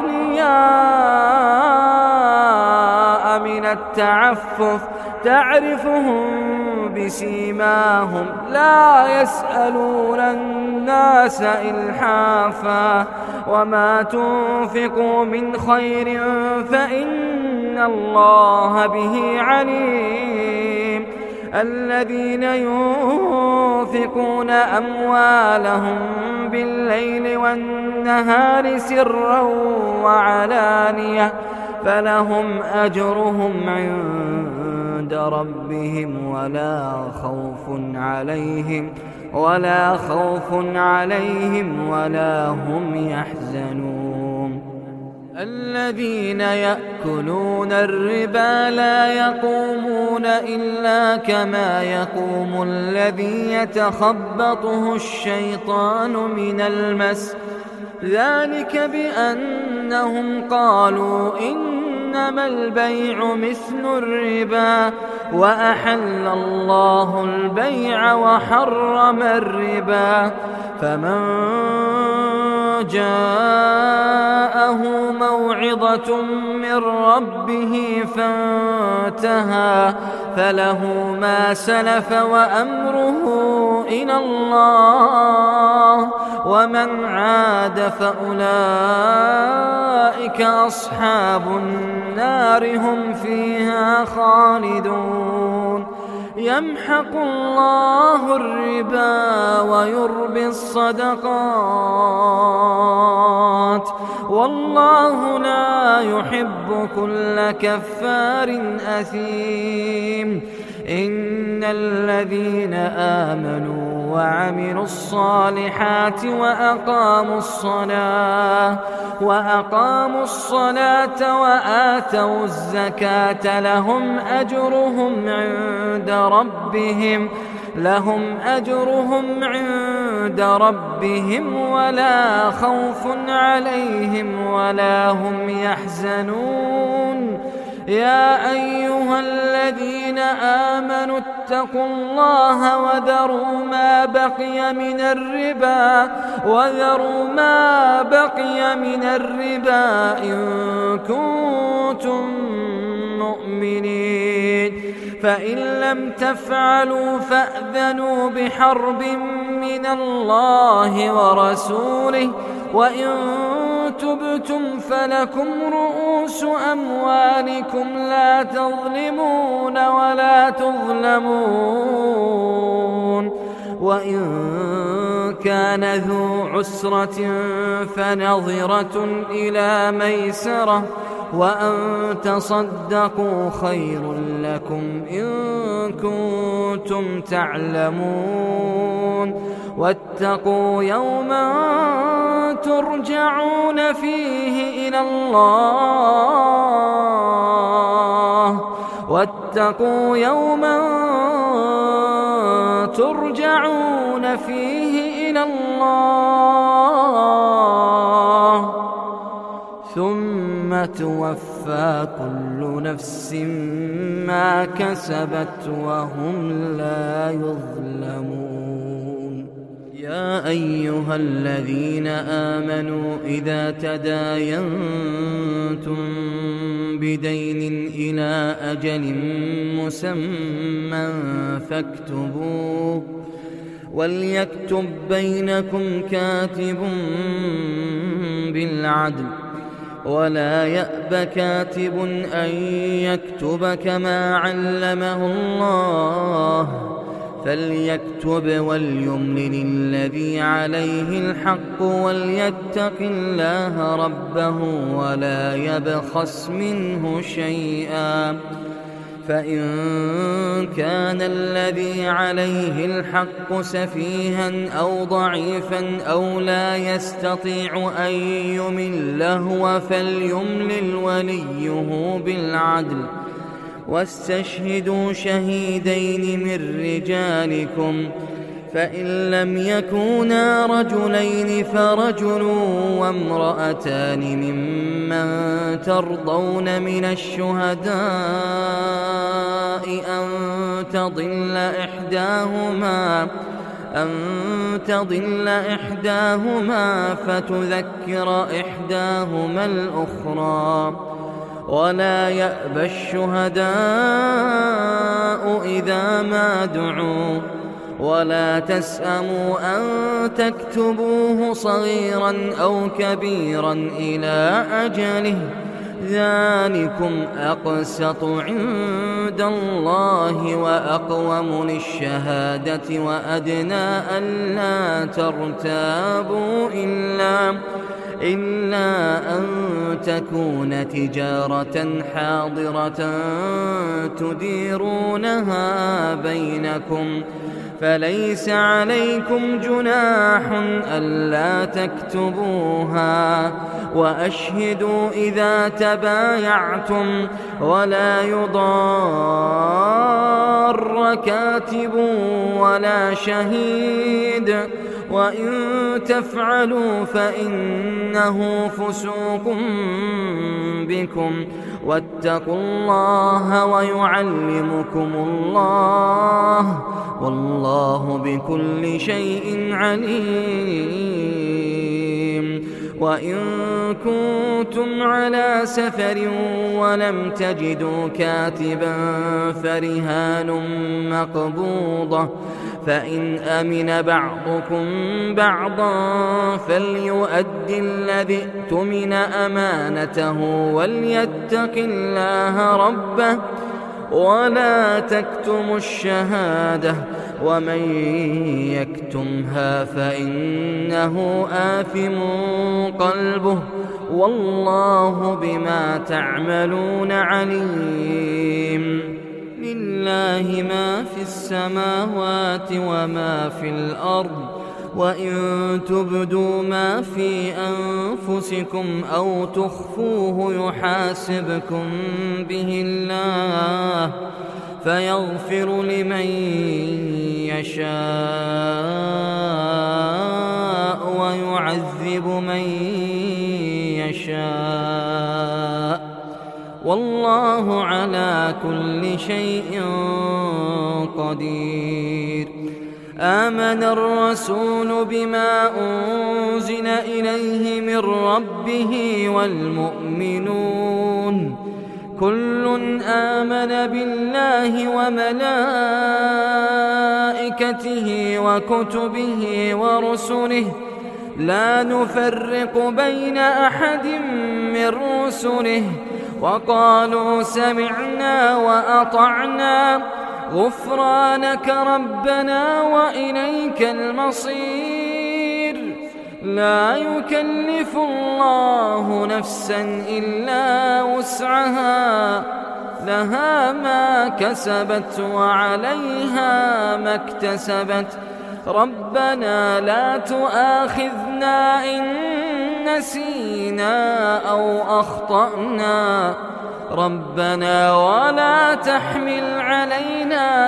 أغنياء من التعفف تعرفهم بسيماهم لا يسألون الناس إلحافا وما تنفقوا من خير فإن الله به عليم. الذين ينفقون أموالهم بالليل والنهار سرا وعلانية فلهم أجرهم عند ربهم ولا خوف عليهم ولا هم يحزنون. الذين يأكلون الربا لا يقومون إلا كما يقوم الذي يتخبطه الشيطان من المس ذلك بأنهم قالوا إنما البيع مثل الربا وأحل الله البيع وحرم الربا. فمن جاءه موعظة من ربه فانتهى فله ما سلف وأمره إلى الله ومن عاد فأولئك أصحاب النار هم فيها خالدون. يمحق الله الربا ويربي الصدقات والله لا يحب كل كفار أثيم. إن الذين آمنوا وعملوا الصالحات وأقاموا الصلاة وآتوا الزكاة لهم أجرهم عند ربهم ولا خوف عليهم ولا هم يحزنون. يا أيها الذين آمنوا اتقوا الله وذروا ما بقي من الربا إن كنتم مؤمنين فإن لم تفعلوا فأذنوا بحرب من الله ورسوله وإن تبتم فلكم رؤوس أموالكم لا تظلمون ولا تظلمون وإن كان ذو عسرة فنظرة إلى ميسرة وأن تصدقوا خير لكم إن كنتم تعلمون واتقوا يوما ترجعون فيه إلى الله ثم توفى كل نفس ما كسبت وهم لا يظلمون يا أيها الذين آمنوا إذا تداينتم بدين إلى أجل مسمى فاكتبوه وليكتب بينكم كاتب بالعدل ولا يأب كاتب أن يكتب كما علمه الله فليكتب وليملل الذي عليه الحق وليتق الله ربه ولا يبخس منه شيئا فإن كان الذي عليه الحق سفيها أو ضعيفا أو لا يستطيع أن يمل هو فليملل وليه بالعدل واستشهدوا شهيدين من رجالكم فإن لم يكونا رجلين فرجل وامرأتان ممن ترضون من الشهداء أن تضل إحداهما فتذكر إحداهما الأخرى ولا يأبى الشهداء إذا ما دعوا ولا تسأموا أن تكتبوه صغيرا أو كبيرا إلى أجله ذلكم أقسط عند الله وأقوم للشهادة وأدنى ألا ترتابوا إلا أن تكون تجارة حاضرة تديرونها بينكم فليس عليكم جناح ألا تكتبوها وأشهدوا إذا تبايعتم ولا يضار كاتب ولا شهيد وإن تفعلوا فإنه فسوق بكم واتقوا الله ويعلمكم الله والله بكل شيء عليم وإن كنتم على سفر ولم تجدوا كاتبا فرهان مقبوضة فإن أمن بعضكم بعضا فليؤد الذي اؤتمن أمانته وليتق الله ربه ولا تكتموا الشهادة ومن يكتمها فإنه آثم قلبه والله بما تعملون عليم لله ما في السماوات وما في الأرض وإن تبدوا ما في أنفسكم أو تخفوه يحاسبكم به الله فيغفر لمن يشاء ويعذب من يشاء والله على كل شيء قدير. آمن الرسول بما أنزل إليه من ربه والمؤمنون كل آمن بالله وملائكته وكتبه ورسله لا نفرق بين أحد من رسله وقالوا سمعنا وأطعنا غفرانك ربنا وإليك المصير. لا يكلف الله نفسا إلا وسعها لها ما كسبت وعليها ما اكتسبت ربنا لا تؤاخذنا إن نسينا أو أخطأنا ربنا ولا تحمل علينا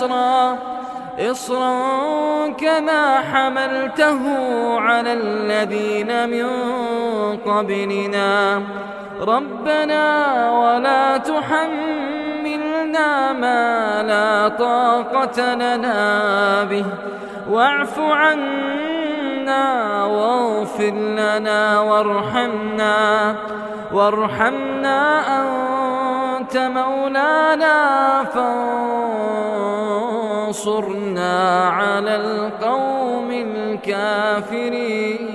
إصرا كما حملته على الذين من قبلنا ربنا ولا تحملنا ما لا طاقة لنا به واعف عنا واغفر لنا وارحمنا أنت مولانا فانصرنا على القوم الكافرين.